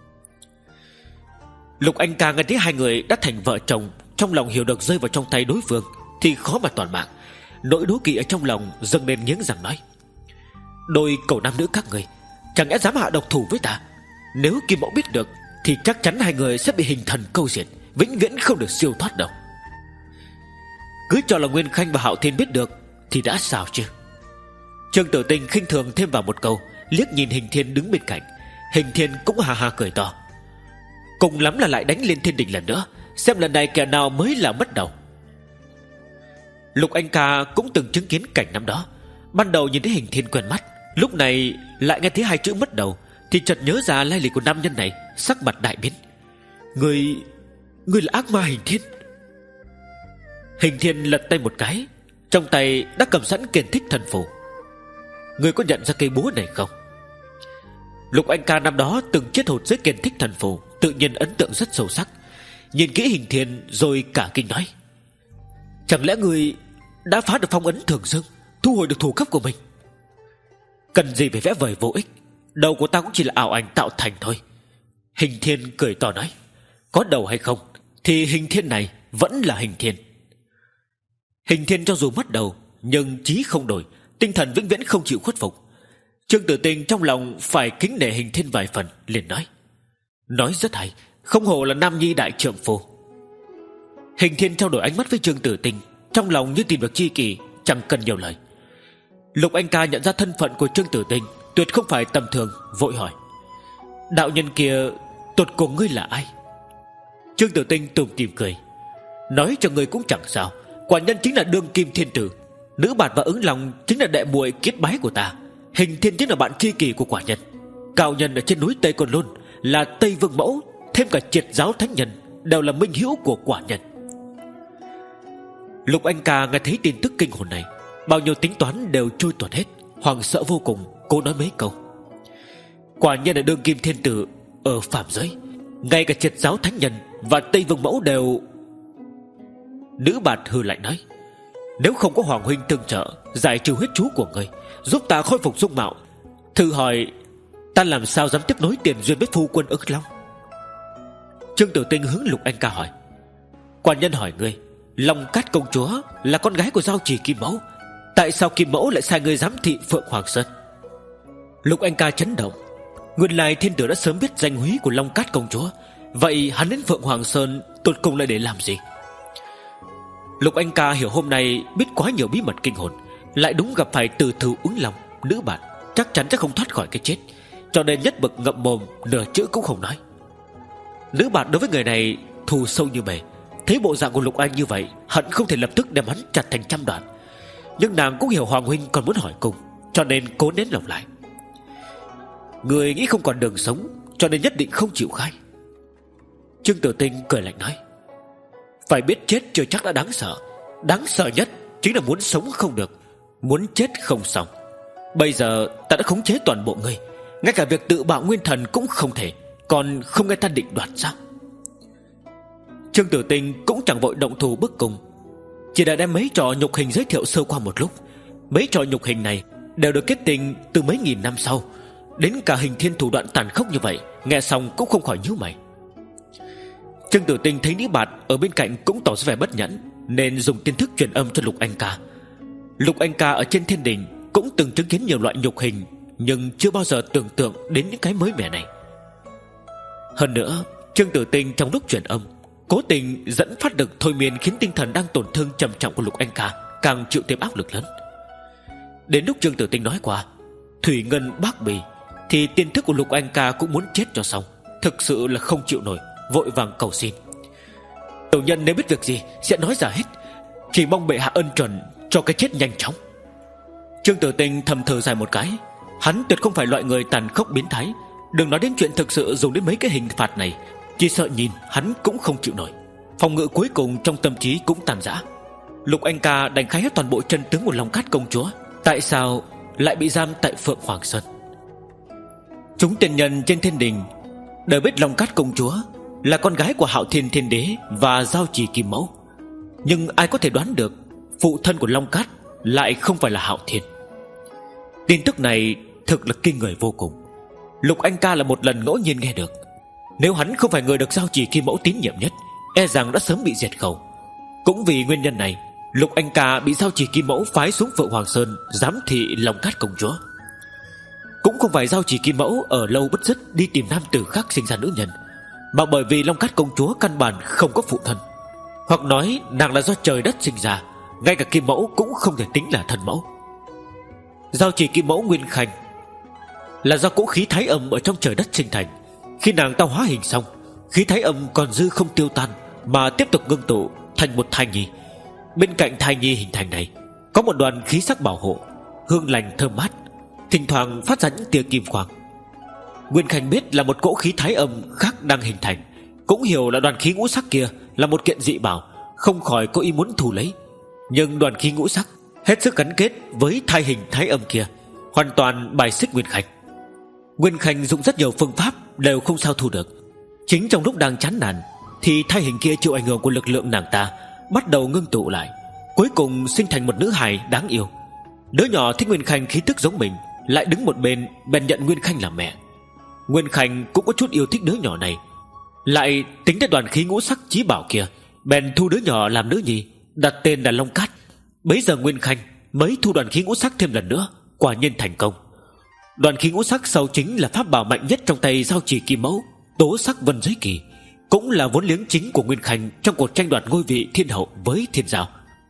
Lục Anh Ca nghe thấy hai người đã thành vợ chồng, trong lòng hiểu được rơi vào trong tay đối phương thì khó mà toàn mạng. Nỗi đố kỵ ở trong lòng dâng lên, nghiến răng nói: Đôi cậu nam nữ các người chẳng lẽ dám hạ độc thủ với ta? Nếu Kim Mẫu biết được thì chắc chắn hai người sẽ bị hình thần câu diệt, vĩnh viễn không được siêu thoát đâu. Cứ cho là Nguyên Khanh và Hạo Thiên biết được thì đã sao chứ? Trương Tử Tinh khinh thường thêm vào một câu, liếc nhìn Hình Thiên đứng bên cạnh. Hình Thiên cũng hà hà cười to: Cùng lắm là lại đánh lên thiên đình lần nữa, xem lần này kẻ nào mới là mất đầu. Lục Anh Ca cũng từng chứng kiến cảnh năm đó. Ban đầu nhìn thấy Hình Thiên quen mắt, lúc này lại nghe thấy hai chữ mất đầu thì chợt nhớ ra lai lịch của nam nhân này, sắc mặt đại biến. Người... Người là ác ma Hình Thiên. Hình Thiên lật tay một cái, trong tay đã cầm sẵn kiền thích thần phù. Người có nhận ra cây búa này không? Lục Anh Ca năm đó từng chết hụt dưới kiền thích thần phù, tự nhiên ấn tượng rất sâu sắc. Nhìn kỹ Hình Thiên rồi cả kinh nói: Chẳng lẽ người đã phá được phong ấn Thường Dương, thu hồi được thủ cấp của mình? Cần gì phải vẽ vời vô ích, đầu của ta cũng chỉ là ảo ảnh tạo thành thôi. Hình Thiên cười to nói: Có đầu hay không thì Hình Thiên này vẫn là Hình Thiên. Hình Thiên cho dù mất đầu nhưng trí không đổi, tinh thần vĩnh viễn không chịu khuất phục. Trương Tử Tinh trong lòng phải kính nể Hình Thiên vài phần, liền nói: Nói rất hay, không hổ là nam nhi đại trượng phu. Hình Thiên trao đổi ánh mắt với Trương Tử Tinh, trong lòng như tìm được tri kỷ, chẳng cần nhiều lời. Lục Anh Ca nhận ra thân phận của Trương Tử Tinh tuyệt không phải tầm thường, vội hỏi: Đạo nhân kia tột cùng ngươi là ai? Trương Tử Tinh tủm tỉm cười: Nói cho ngươi cũng chẳng sao, quả nhân chính là đương kim thiên tử. Nữ bản và ứng lòng chính là đệ muội kết bái của ta. Hình Thiên chính là bạn tri kỷ của quả nhân. Cao nhân ở trên núi Tây Côn Lôn là Tây Vương Mẫu, thêm cả triệt giáo thánh nhân đều là minh hữu của quả nhân. Lục Anh Ca nghe thấy tin tức kinh hồn này, bao nhiêu tính toán đều trôi tuột hết, hoảng sợ vô cùng, cố nói mấy câu. Quả nhân là đương kim thiên tử ở phạm giới, ngay cả triệt giáo thánh nhân và Tây Vương Mẫu đều... Nữ bạt hừ lạnh nói: Nếu không có Hoàng huynh tương trợ, giải trừ huyết chú của ngươi, giúp ta khôi phục dung mạo, thử hỏi ta làm sao dám tiếp nối tiền duyên với phu quân Ức Long? Trương Tử Tinh hướng Lục Anh Ca hỏi: Quả nhân hỏi ngươi, Long Cát công chúa là con gái của giao chỉ Kim Mẫu, tại sao Kim Mẫu lại sai ngươi giám thị Phượng Hoàng Sơn? Lục Anh Ca chấn động. Nguyên lai thiên tử đã sớm biết danh húy của Long Cát công chúa, vậy hắn đến Phượng Hoàng Sơn tột cùng lại để làm gì? Lục Anh Ca hiểu hôm nay biết quá nhiều bí mật kinh hồn, lại đúng gặp phải từ thử ứng lòng, nữ bản chắc chắn sẽ không thoát khỏi cái chết, cho nên nhất bực ngậm mồm, nửa chữ cũng không nói. Nữ bản đối với người này thù sâu như bể, thấy bộ dạng của Lục Anh như vậy, hận không thể lập tức đem hắn chặt thành trăm đoạn. Nhưng nàng cũng hiểu Hoàng huynh còn muốn hỏi cùng, cho nên cố nén lòng lại. Người nghĩ không còn đường sống, cho nên nhất định không chịu khai. Trương Tử Tinh cười lạnh nói: Phải biết chết chưa chắc đã đáng sợ, đáng sợ nhất chính là muốn sống không được, muốn chết không xong. Bây giờ ta đã khống chế toàn bộ ngươi, ngay cả việc tự bạo nguyên thần cũng không thể, còn không nghe ta định đoạt sao? Trương Tử Tinh cũng chẳng vội động thủ bức cung, chỉ đã đem mấy trò nhục hình giới thiệu sơ qua một lúc. Mấy trò nhục hình này đều được kết tinh từ mấy nghìn năm sau, đến cả Hình Thiên thủ đoạn tàn khốc như vậy, nghe xong cũng không khỏi nhíu mày. Trương Tử Tinh thấy Lý Bạt ở bên cạnh cũng tỏ ra vẻ bất nhẫn, nên dùng tiên thức truyền âm cho Lục Anh Ca. Lục Anh Ca ở trên thiên đình cũng từng chứng kiến nhiều loại nhục hình, nhưng chưa bao giờ tưởng tượng đến những cái mới mẻ này. Hơn nữa, Trương Tử Tinh trong lúc truyền âm cố tình dẫn phát được thôi miên, khiến tinh thần đang tổn thương trầm trọng của Lục Anh Ca càng chịu thêm áp lực lớn. Đến lúc Trương Tử Tinh nói qua thủy ngân bác bì, thì tiên thức của Lục Anh Ca cũng muốn chết cho xong, thực sự là không chịu nổi, vội vàng cầu xin: Tiểu nhân nếu biết việc gì sẽ nói ra hết, chỉ mong bệ hạ ân chuẩn cho cái chết nhanh chóng. Trương Tử Tinh thầm thở dài một cái, hắn tuyệt không phải loại người tàn khốc biến thái, Đừng nói đến chuyện thực sự dùng đến mấy cái hình phạt này, chỉ sợ nhìn hắn cũng không chịu nổi. Phòng ngự cuối cùng trong tâm trí cũng tàn rã. Lục Anh Ca đành khai hết toàn bộ chân tướng của Long Cát công chúa, tại sao lại bị giam tại Phượng Hoàng Sơn. Chúng tiên nhân trên thiên đình đều biết Long Cát công chúa là con gái của Hạo Thiên Thiên Đế và Giao Trì Kim Mẫu, nhưng ai có thể đoán được phụ thân của Long Cát lại không phải là Hạo Thiên. Tin tức này thực là kinh người vô cùng. Lục Anh Ca là một lần ngẫu nhiên nghe được. Nếu hắn không phải người được Giao Trì Kim Mẫu tín nhiệm nhất, e rằng đã sớm bị diệt khẩu. Cũng vì nguyên nhân này, Lục Anh Ca bị Giao Trì Kim Mẫu phái xuống Phượng Hoàng Sơn giám thị Long Cát công chúa. Cũng không phải Giao Trì Kim Mẫu ở lâu bất dứt đi tìm nam tử khác sinh ra nữ nhân, mà bởi vì Long Cát công chúa căn bản không có phụ thân, hoặc nói nàng là do trời đất sinh ra, ngay cả Kim Mẫu cũng không thể tính là thân mẫu. Giao Trì Kim Mẫu Nguyên Khanh là do cỗ khí thái âm ở trong trời đất sinh thành. Khi nàng ta hóa hình xong, khí thái âm còn dư không tiêu tan, mà tiếp tục ngưng tụ thành một thai nhi. Bên cạnh thai nhi hình thành này có một đoàn khí sắc bảo hộ, hương lành thơm mát, thỉnh thoảng phát ra những tia kim quang. Nguyên Khanh biết là một cỗ khí thái âm khác đang hình thành, cũng hiểu là đoàn khí ngũ sắc kia là một kiện dị bảo, không khỏi có ý muốn thu lấy. Nhưng đoàn khí ngũ sắc hết sức gắn kết với thai hình thái âm kia, hoàn toàn bài xích Nguyên Khanh. Nguyên Khanh dùng rất nhiều phương pháp đều không sao thu được. Chính trong lúc đang chán nản thì thai hình kia chịu ảnh hưởng của lực lượng nàng ta bắt đầu ngưng tụ lại, cuối cùng sinh thành một nữ hài đáng yêu. Đứa nhỏ thích Nguyên Khanh khí tức giống mình, lại đứng một bên bèn nhận Nguyên Khanh làm mẹ. Nguyên Khanh cũng có chút yêu thích đứa nhỏ này, lại tính đến đoàn khí ngũ sắc chí bảo kia, bèn thu đứa nhỏ làm nữ nhi, đặt tên là Long Cát. Bấy giờ Nguyên Khanh mới thu đoàn khí ngũ sắc thêm lần nữa, quả nhiên thành công. Đoàn khí ngũ sắc sau chính là pháp bảo mạnh nhất trong tay Giao Trì Kim Mẫu, Tố Sắc Vân Giới Kỳ, cũng là vốn liếng chính của Nguyên Khanh trong cuộc tranh đoạt ngôi vị thiên hậu với Thiên Giao.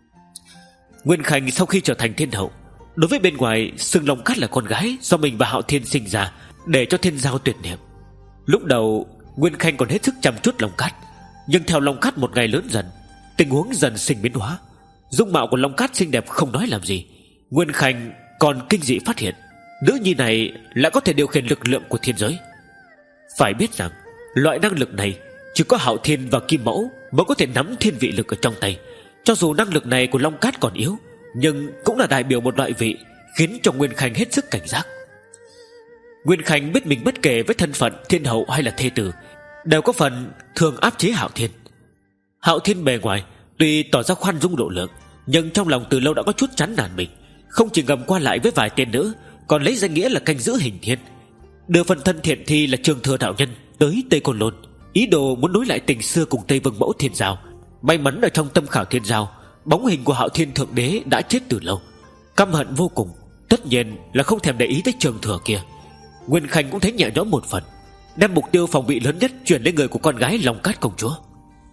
Nguyên Khanh sau khi trở thành thiên hậu, đối với bên ngoài xưng Long Cát là con gái do mình và Hạo Thiên sinh ra, để cho Thiên Giao tuyệt niệm. Lúc đầu Nguyên Khanh còn hết sức chăm chút Long Cát, nhưng theo Long Cát một ngày lớn dần, tình huống dần sinh biến hóa. Dung mạo của Long Cát xinh đẹp không nói làm gì, Nguyên Khanh còn kinh dị phát hiện nữ nhi này lại có thể điều khiển lực lượng của thiên giới. Phải biết rằng loại năng lực này chỉ có Hạo Thiên và Kim Mẫu mới có thể nắm thiên vị lực ở trong tay. Cho dù năng lực này của Long Cát còn yếu, nhưng cũng là đại biểu một loại vị, khiến cho Nguyên Khanh hết sức cảnh giác. Nguyên Khanh biết mình bất kể với thân phận thiên hậu hay là thê tử đều có phần thường áp chế Hạo Thiên. Hạo Thiên bề ngoài tuy tỏ ra khoan dung độ lượng, nhưng trong lòng từ lâu đã có chút chán nản mình, không chỉ ngầm qua lại với vài tên nữ, còn lấy danh nghĩa là canh giữ hình thiên, đưa phần thân thiện thi là Trường Thừa đạo nhân tới Tây Côn Lôn, ý đồ muốn nối lại tình xưa cùng Tây Vương Mẫu Thiên Giao. May mắn ở trong tâm khảo Thiên Giao, bóng hình của Hạo Thiên Thượng Đế đã chết từ lâu, căm hận vô cùng, tất nhiên là không thèm để ý tới Trường Thừa kia. Nguyên Khanh cũng thấy nhẹ nhõm một phần, đem mục tiêu phòng bị lớn nhất chuyển lên người của con gái Long Cát công chúa.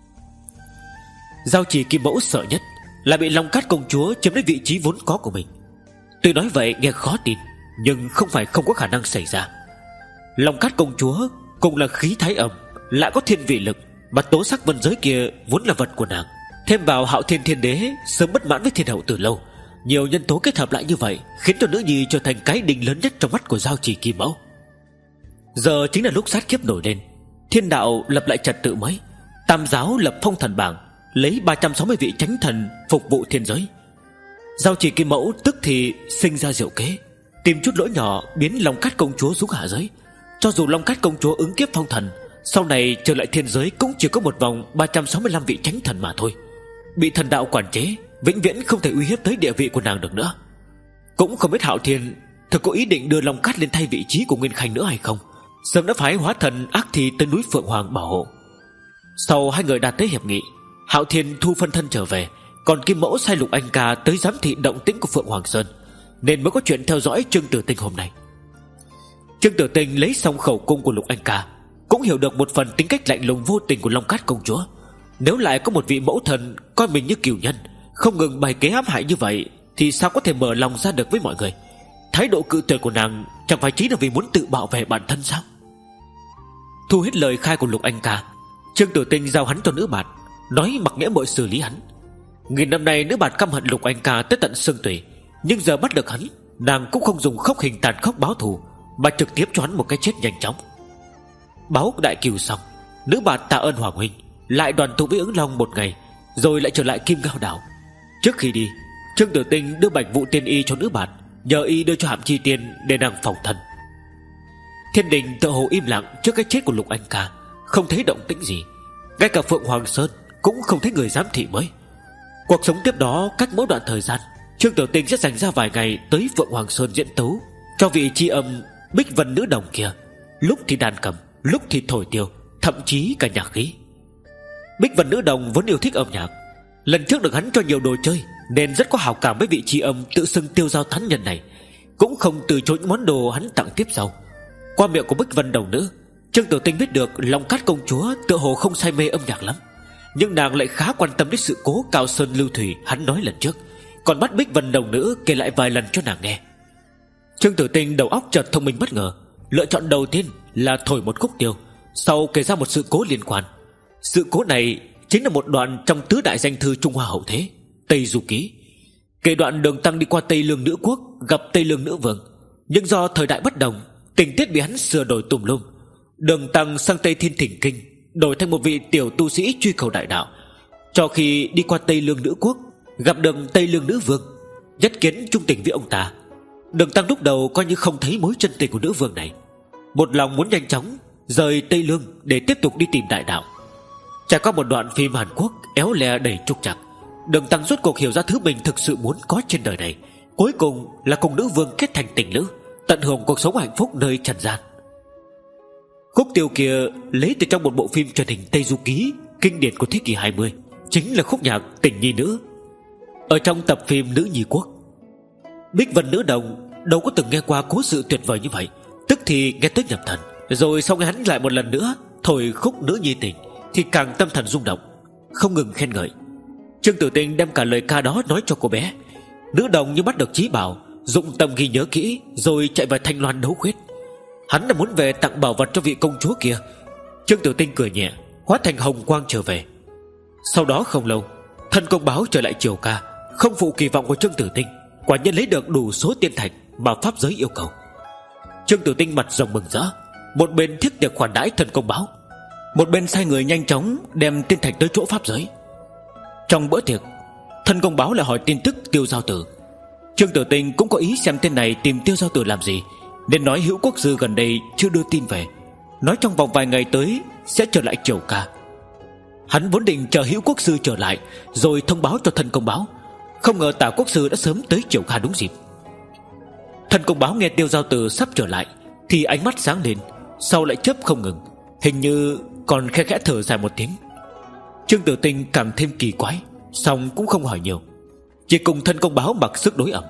Giao Trì Kim Mẫu sợ nhất là bị Long Cát công chúa chiếm lấy vị trí vốn có của mình. Tuy nói vậy nghe khó tin, nhưng không phải không có khả năng xảy ra. Long Cát công chúa cùng là khí thái âm, lại có thiên vị lực, mà Tố Sắc Vân Giới kia vốn là vật của nàng, thêm vào Hạo Thiên Thiên Đế sớm bất mãn với thiên hậu từ lâu. Nhiều nhân tố kết hợp lại như vậy khiến cho nữ nhi trở thành cái đinh lớn nhất trong mắt của Giao Trì Kim Mẫu. Giờ chính là lúc sát kiếp nổi lên. Thiên đạo lập lại trật tự mới, Tam giáo lập phong thần bảng, lấy ba trăm sáu mươi vị chánh thần phục vụ thiên giới. Giao Trì Kim Mẫu tức thì sinh ra diệu kế, tìm chút lỗi nhỏ biến Long Cát công chúa xuống hạ giới. Cho dù Long Cát công chúa ứng kiếp phong thần, sau này trở lại thiên giới cũng chỉ có một vòng ba trăm sáu mươi lăm vị chánh thần mà thôi. Bị thần đạo quản chế, vĩnh viễn không thể uy hiếp tới địa vị của nàng được nữa. Cũng không biết Hạo Thiên thực có ý định đưa Long Cát lên thay vị trí của Nguyên Khanh nữa hay không, sớm đã phái hóa thần ác thi tới núi Phượng Hoàng bảo hộ. Sau hai người đạt tới hiệp nghị, Hạo Thiên thu phân thân trở về, còn Kim Mẫu sai Lục Anh Ca tới giám thị động tĩnh của Phượng Hoàng Sơn, nên mới có chuyện theo dõi Trương Tử Tinh hôm nay. Trương Tử Tinh lấy xong khẩu cung của Lục Anh Ca, cũng hiểu được một phần tính cách lạnh lùng vô tình của Long Cát công chúa. Nếu lại có một vị mẫu thần coi mình như cừu nhân, không ngừng bày kế ám hại như vậy, thì sao có thể mở lòng ra được với mọi người. Thái độ cự tuyệt của nàng chẳng phải chỉ là vì muốn tự bảo vệ bản thân sao? Thu hết lời khai của Lục Anh Ca, Trương Tử Tinh giao hắn cho nữ bạt, nói mặc nghĩa mọi xử lý hắn. Nghìn năm nay nữ bạt căm hận Lục Anh Ca tới tận xương tủy, nhưng giờ bắt được hắn, nàng cũng không dùng khốc hình tàn khốc báo thù, mà trực tiếp cho hắn một cái chết nhanh chóng. báo đại cừu xong, nữ bạt tạ ơn hoàng huynh, lại đoàn tụ với ứng long một ngày, rồi lại trở lại Kim Ngao đảo. Trước khi đi, Trương Tử Tinh đưa Bạch Vụ Tiên Y cho nữ bạt, nhờ y đưa cho Hạm Chi Tiên để nàng phòng thân. Thiên đình tựa hồ im lặng trước cái chết của Lục Anh Ca, không thấy động tĩnh gì. Ngay cả Phượng Hoàng Sơn cũng không thấy người giám thị mới. Cuộc sống tiếp đó, cách mỗi đoạn thời gian, Trương Tử Tinh sẽ dành ra vài ngày tới Phượng Hoàng Sơn diễn tấu cho vị tri âm Bích Vân nữ đồng kia. Lúc thì đàn cầm, lúc thì thổi tiêu, thậm chí cả nhạc khí. Bích Vân nữ đồng vốn yêu thích âm nhạc, lần trước được hắn cho nhiều đồ chơi nên rất có hảo cảm với vị tri âm tự xưng Tiêu Giao thánh nhân này, cũng không từ chối những món đồ hắn tặng tiếp sau. Qua miệng của Bích Vân đồng nữ, Trương Tử Tinh biết được Long Cát công chúa tựa hồ không say mê âm nhạc lắm, nhưng nàng lại khá quan tâm đến sự cố Cao Sơn Lưu Thủy hắn nói lần trước, còn bắt Bích Vân đồng nữ kể lại vài lần cho nàng nghe. Trương Tử Tinh đầu óc chợt thông minh bất ngờ, lựa chọn đầu tiên là thổi một khúc tiêu, sau kể ra một sự cố liên quan. Sự cố này chính là một đoạn trong tứ đại danh thư Trung Hoa hậu thế, Tây Du Ký, kể đoạn Đường Tăng đi qua Tây Lương Nữ Quốc, gặp Tây Lương Nữ Vương, nhưng do thời đại bất đồng, tình tiết bị hắn sửa đổi tùm lum. Đường Tăng sang Tây Thiên Thỉnh Kinh, đổi thành một vị tiểu tu sĩ truy cầu đại đạo. Cho khi đi qua Tây Lương Nữ Quốc, gặp được Tây Lương Nữ Vương, nhất kiến trung tình với ông ta. Đường Tăng lúc đầu coi như không thấy mối chân tình của nữ vương này, một lòng muốn nhanh chóng rời Tây Lương để tiếp tục đi tìm đại đạo. Trải qua một đoạn phim Hàn Quốc éo le đầy trục trặc, Đường Tăng rốt cuộc hiểu ra thứ mình thực sự muốn có trên đời này, cuối cùng là cùng nữ vương kết thành tình lữ, tận hưởng cuộc sống hạnh phúc nơi trần gian. Khúc tiêu kia lấy từ trong một bộ phim truyền hình Tây Du Ký kinh điển của thế kỷ hai mươi, chính là khúc nhạc Tình Nhi Nữ. Ở trong tập phim Nữ Nhi Quốc, Bích Vân nữ đồng đâu có từng nghe qua cố sự tuyệt vời như vậy, tức thì nghe tới nhập thần. Rồi sau nghe hắn lại một lần nữa thổi khúc Nữ Nhi Tình thì càng tâm thần rung động, không ngừng khen ngợi. Trương Tử Tinh đem cả lời ca đó nói cho cô bé. Nữ đồng như bắt được chí bảo, dụng tâm ghi nhớ kỹ, rồi chạy về Thanh Loan đấu khuyết. Hắn đã muốn về tặng bảo vật cho vị công chúa kia. Trương Tử Tinh cười nhẹ, hóa thành hồng quang trở về. Sau đó không lâu, thân công báo trở lại triều ca, không phụ kỳ vọng của Trương Tử Tinh, quả nhiên lấy được đủ số tiên thạch mà pháp giới yêu cầu. Trương Tử Tinh mặt rồng mừng rỡ, một bên thiết tiệc khoản đãi thân công báo, một bên sai người nhanh chóng đem tiên thạch tới chỗ pháp giới. Trong bữa tiệc, thân công báo lại hỏi tin tức Tiêu Giao Tử. Trương Tử Tinh cũng có ý xem tên này tìm Tiêu Giao Tử làm gì, nên nói Hữu Quốc Sư gần đây chưa đưa tin về, nói trong vòng vài ngày tới sẽ trở lại triều ca. Hắn vốn định chờ Hữu Quốc Sư trở lại rồi thông báo cho thân công báo, không ngờ Tả Quốc Sư đã sớm tới triều ca đúng dịp. Thân công báo nghe Tiêu Giao Tử sắp trở lại thì ánh mắt sáng lên, sau lại chớp không ngừng, hình như còn khe khẽ thở dài một tiếng. Trương Tử Tinh càng thêm kỳ quái, song cũng không hỏi nhiều, chỉ cùng thân công báo mặc sức đối ẩm.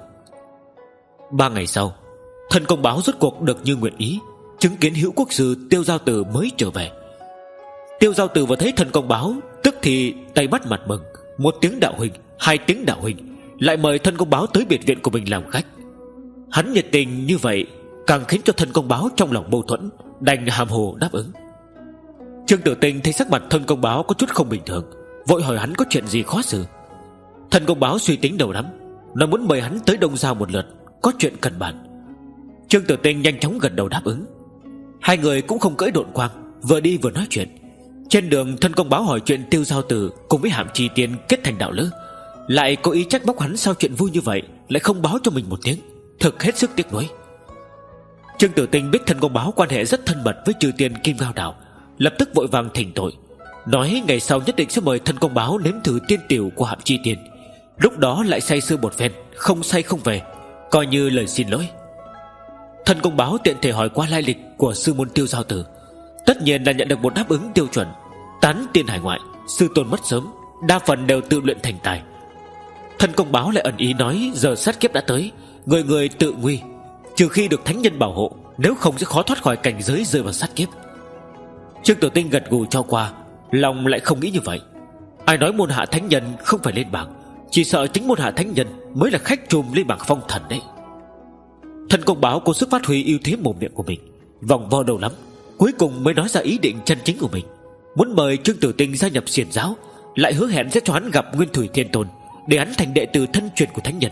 Ba ngày sau, thân công báo rốt cuộc được như nguyện ý, chứng kiến Hữu Quốc Sư Tiêu Giao Tử mới trở về. Tiêu Giao Tử vừa thấy thân công báo, tức thì tay bắt mặt mừng, một tiếng đạo huynh, hai tiếng đạo huynh, lại mời thân công báo tới biệt viện của mình làm khách. Hắn nhiệt tình như vậy càng khiến cho thân công báo trong lòng mâu thuẫn, đành hàm hồ đáp ứng. Trương Tử Tinh thấy sắc mặt thân công báo có chút không bình thường, vội hỏi hắn có chuyện gì khó xử. Thân công báo suy tính đầu lắm, nó muốn mời hắn tới Đông Giao một lượt, có chuyện cần bàn. Trương Tử Tinh nhanh chóng gật đầu đáp ứng. Hai người cũng không cưỡi độn quang, vừa đi vừa nói chuyện. Trên đường, thân công báo hỏi chuyện Tiêu Giao Tử cùng với Hạm Chi Tiên kết thành đạo lữ, lại có ý trách móc hắn sao chuyện vui như vậy lại không báo cho mình một tiếng, thực hết sức tiếc nuối. Trương Tử Tinh biết thân công báo quan hệ rất thân mật với Trừ Tiên Kim Ngao Đảo, lập tức vội vàng thỉnh tội, nói ngày sau nhất định sẽ mời thân công báo nếm thử tiên tiểu của Hạm Chi Tiên, lúc đó lại say sưa một phen, không say không về, coi như lời xin lỗi. Thân công báo tiện thể hỏi qua lai lịch của sư môn Tiêu Giao Tử, tất nhiên là nhận được một đáp ứng tiêu chuẩn: tán tiên hải ngoại, sư tôn mất sớm, đa phần đều tự luyện thành tài. Thân công báo lại ẩn ý nói giờ sát kiếp đã tới, người người tự nguy, trừ khi được thánh nhân bảo hộ, nếu không sẽ khó thoát khỏi cảnh giới rơi vào sát kiếp. Trương Tử Tinh gật gù cho qua, lòng lại không nghĩ như vậy. Ai nói môn hạ thánh nhân không phải lên bảng, chỉ sợ chính môn hạ thánh nhân mới là khách trùm lên bảng phong thần đấy. Thân công báo cố sức phát huy ưu thế mồm miệng của mình, vòng vo đầu lắm, cuối cùng mới nói ra ý định chân chính của mình, muốn mời Trương Tử Tinh gia nhập xiển giáo, lại hứa hẹn sẽ cho hắn gặp Nguyên Thủy Thiên Tôn, để hắn thành đệ tử thân truyền của thánh nhân.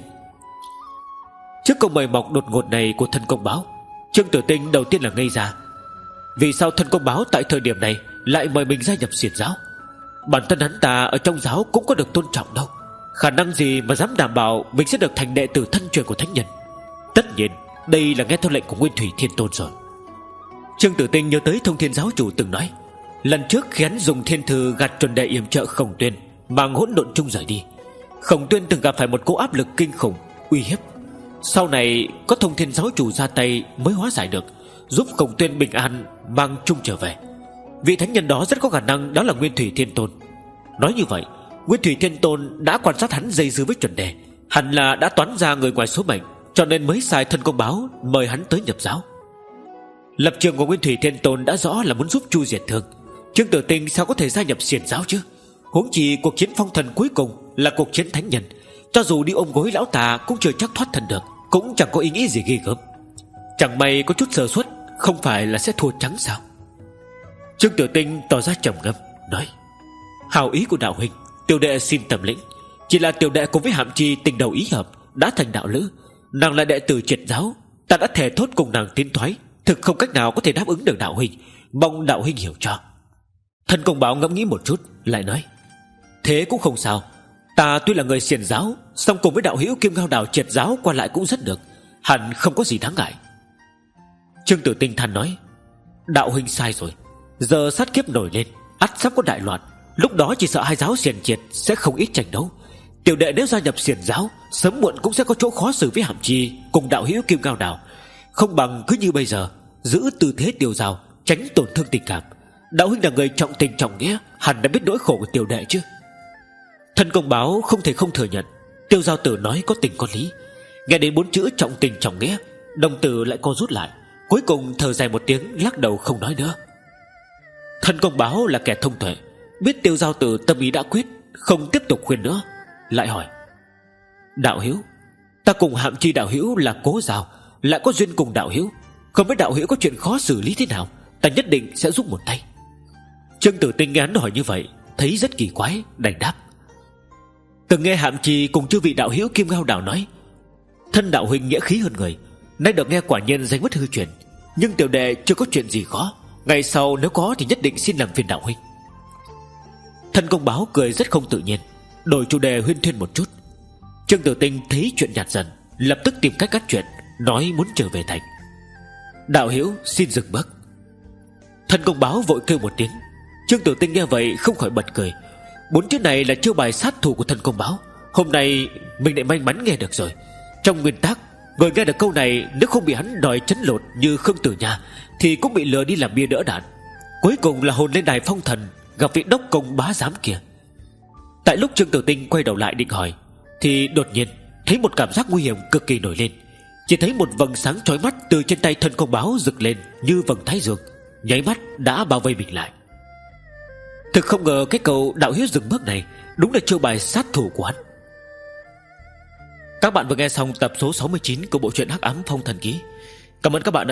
Trước câu mời mọc đột ngột này của thân công báo, Trương Tử Tinh đầu tiên là ngây ra. Vì sao thân công báo tại thời điểm này lại mời mình gia nhập xiển giáo? Bản thân hắn ta ở trong giáo cũng có được tôn trọng đâu, khả năng gì mà dám đảm bảo mình sẽ được thành đệ tử thân truyền của thánh nhân? Tất nhiên đây là nghe theo lệnh của Nguyên Thủy Thiên Tôn rồi. Trương Tử Tinh nhớ tới Thông Thiên giáo chủ từng nói, lần trước khi hắn dùng thiên thư gạt chuẩn đề yểm trợ Khổng Tuyên, mang hỗn độn chung rời đi, Khổng Tuyên từng gặp phải một cỗ áp lực kinh khủng uy hiếp. Sau này có Thông Thiên giáo chủ ra tay mới hóa giải được, giúp Khổng Tuyên bình an mang chung trở về. Vị thánh nhân đó rất có khả năng đó là Nguyên Thủy Thiên Tôn. Nói như vậy, Nguyên Thủy Thiên Tôn đã quan sát hắn dây dưa với chuẩn đề, hẳn là đã toán ra người ngoài số mệnh, cho nên mới sai thân công báo mời hắn tới nhập giáo. Lập trường của Nguyên Thủy Thiên Tôn đã rõ là muốn giúp chu diệt Thương, Trương Tử Tinh sao có thể gia nhập xiển giáo chứ? Huống chi cuộc chiến phong thần cuối cùng là cuộc chiến thánh nhân, cho dù đi ôm gối lão tà cũng chưa chắc thoát thân được, cũng chẳng có ý nghĩ gì ghê gớm. Chẳng may có chút sơ suất, không phải là sẽ thua trắng sao? Trương Tử Tinh tỏ ra trầm ngâm nói, hào ý của đạo huynh, tiểu đệ xin tầm lĩnh. Chỉ là tiểu đệ cùng với Hạm Chi tình đầu ý hợp, đã thành đạo lữ. Nàng là đệ tử triệt giáo, ta đã thề thốt cùng nàng tiến thoái, thực không cách nào có thể đáp ứng được đạo huynh, mong đạo huynh hiểu cho. Thân công báo ngẫm nghĩ một chút lại nói, thế cũng không sao. Ta tuy là người xiển giáo, song cùng với đạo hữu Kim Ngao Đảo triệt giáo qua lại cũng rất được, hẳn không có gì đáng ngại. Trương Tử Tinh than nói, đạo huynh sai rồi. Giờ sát kiếp nổi lên, ắt sắp có đại loạn, lúc đó chỉ sợ hai giáo xiển triệt sẽ không ít tranh đấu. Tiểu đệ nếu gia nhập xiển giáo, sớm muộn cũng sẽ có chỗ khó xử với Hàm Chi cùng đạo hữu Kim Ngao Đảo. Không bằng cứ như bây giờ, giữ tư thế tiêu dao, tránh tổn thương tình cảm. Đạo huynh là người trọng tình trọng nghĩa, hẳn đã biết nỗi khổ của tiểu đệ chứ. Thân công báo không thể không thừa nhận, Tiêu Giao Tử nói có tình có lý. Nghe đến bốn chữ trọng tình trọng nghĩa, đồng tử lại co rút lại, cuối cùng thở dài một tiếng, lắc đầu không nói nữa. Thân công báo là kẻ thông tuệ, biết Tiêu Giao Tử tâm ý đã quyết, không tiếp tục khuyên nữa, lại hỏi, đạo hữu, ta cùng Hạm Chi đạo hữu là cố giao, lại có duyên cùng đạo hữu, không biết đạo hữu có chuyện khó xử lý thế nào, ta nhất định sẽ giúp một tay. Trương Tử Tinh nghe hắn hỏi như vậy, thấy rất kỳ quái, đành đáp, từng nghe Hạm Chi cùng chư vị đạo hữu Kim Ngao Đảo nói, thân đạo huynh nghĩa khí hơn người, nay được nghe quả nhiên danh bất hư truyền. Nhưng tiểu đệ chưa có chuyện gì khó, ngày sau nếu có thì nhất định xin làm phiền đạo huynh. Thân công báo cười rất không tự nhiên, đổi chủ đề huyên thuyên một chút. Trương Tử Tinh thấy chuyện nhạt dần, lập tức tìm cách cắt chuyện, nói muốn trở về thành. Đạo hữu xin dừng bước. Thân công báo vội kêu một tiếng. Trương Tử Tinh nghe vậy không khỏi bật cười. Bốn chữ này là chiêu bài sát thủ của thân công báo, hôm nay mình lại may mắn nghe được rồi. Trong nguyên tắc, người nghe được câu này nếu không bị hắn đòi chấn lột như Khương Tử Nha thì cũng bị lừa đi làm bia đỡ đạn, cuối cùng là hồn lên đài phong thần, gặp vị đốc công bá giám kia. Tại lúc Trương Tử Tinh quay đầu lại định hỏi, thì đột nhiên thấy một cảm giác nguy hiểm cực kỳ nổi lên. Chỉ thấy một vầng sáng chói mắt từ trên tay thân công báo rực lên như vầng thái dương, nháy mắt đã bao vây mình lại. Thực không ngờ cái câu đạo hữu dừng bước này đúng là chiêu bài sát thủ của hắn. Các bạn vừa nghe xong tập số sáu mươi chín của bộ truyện Hắc Ám Phong Thần Ký. Cảm ơn các bạn đã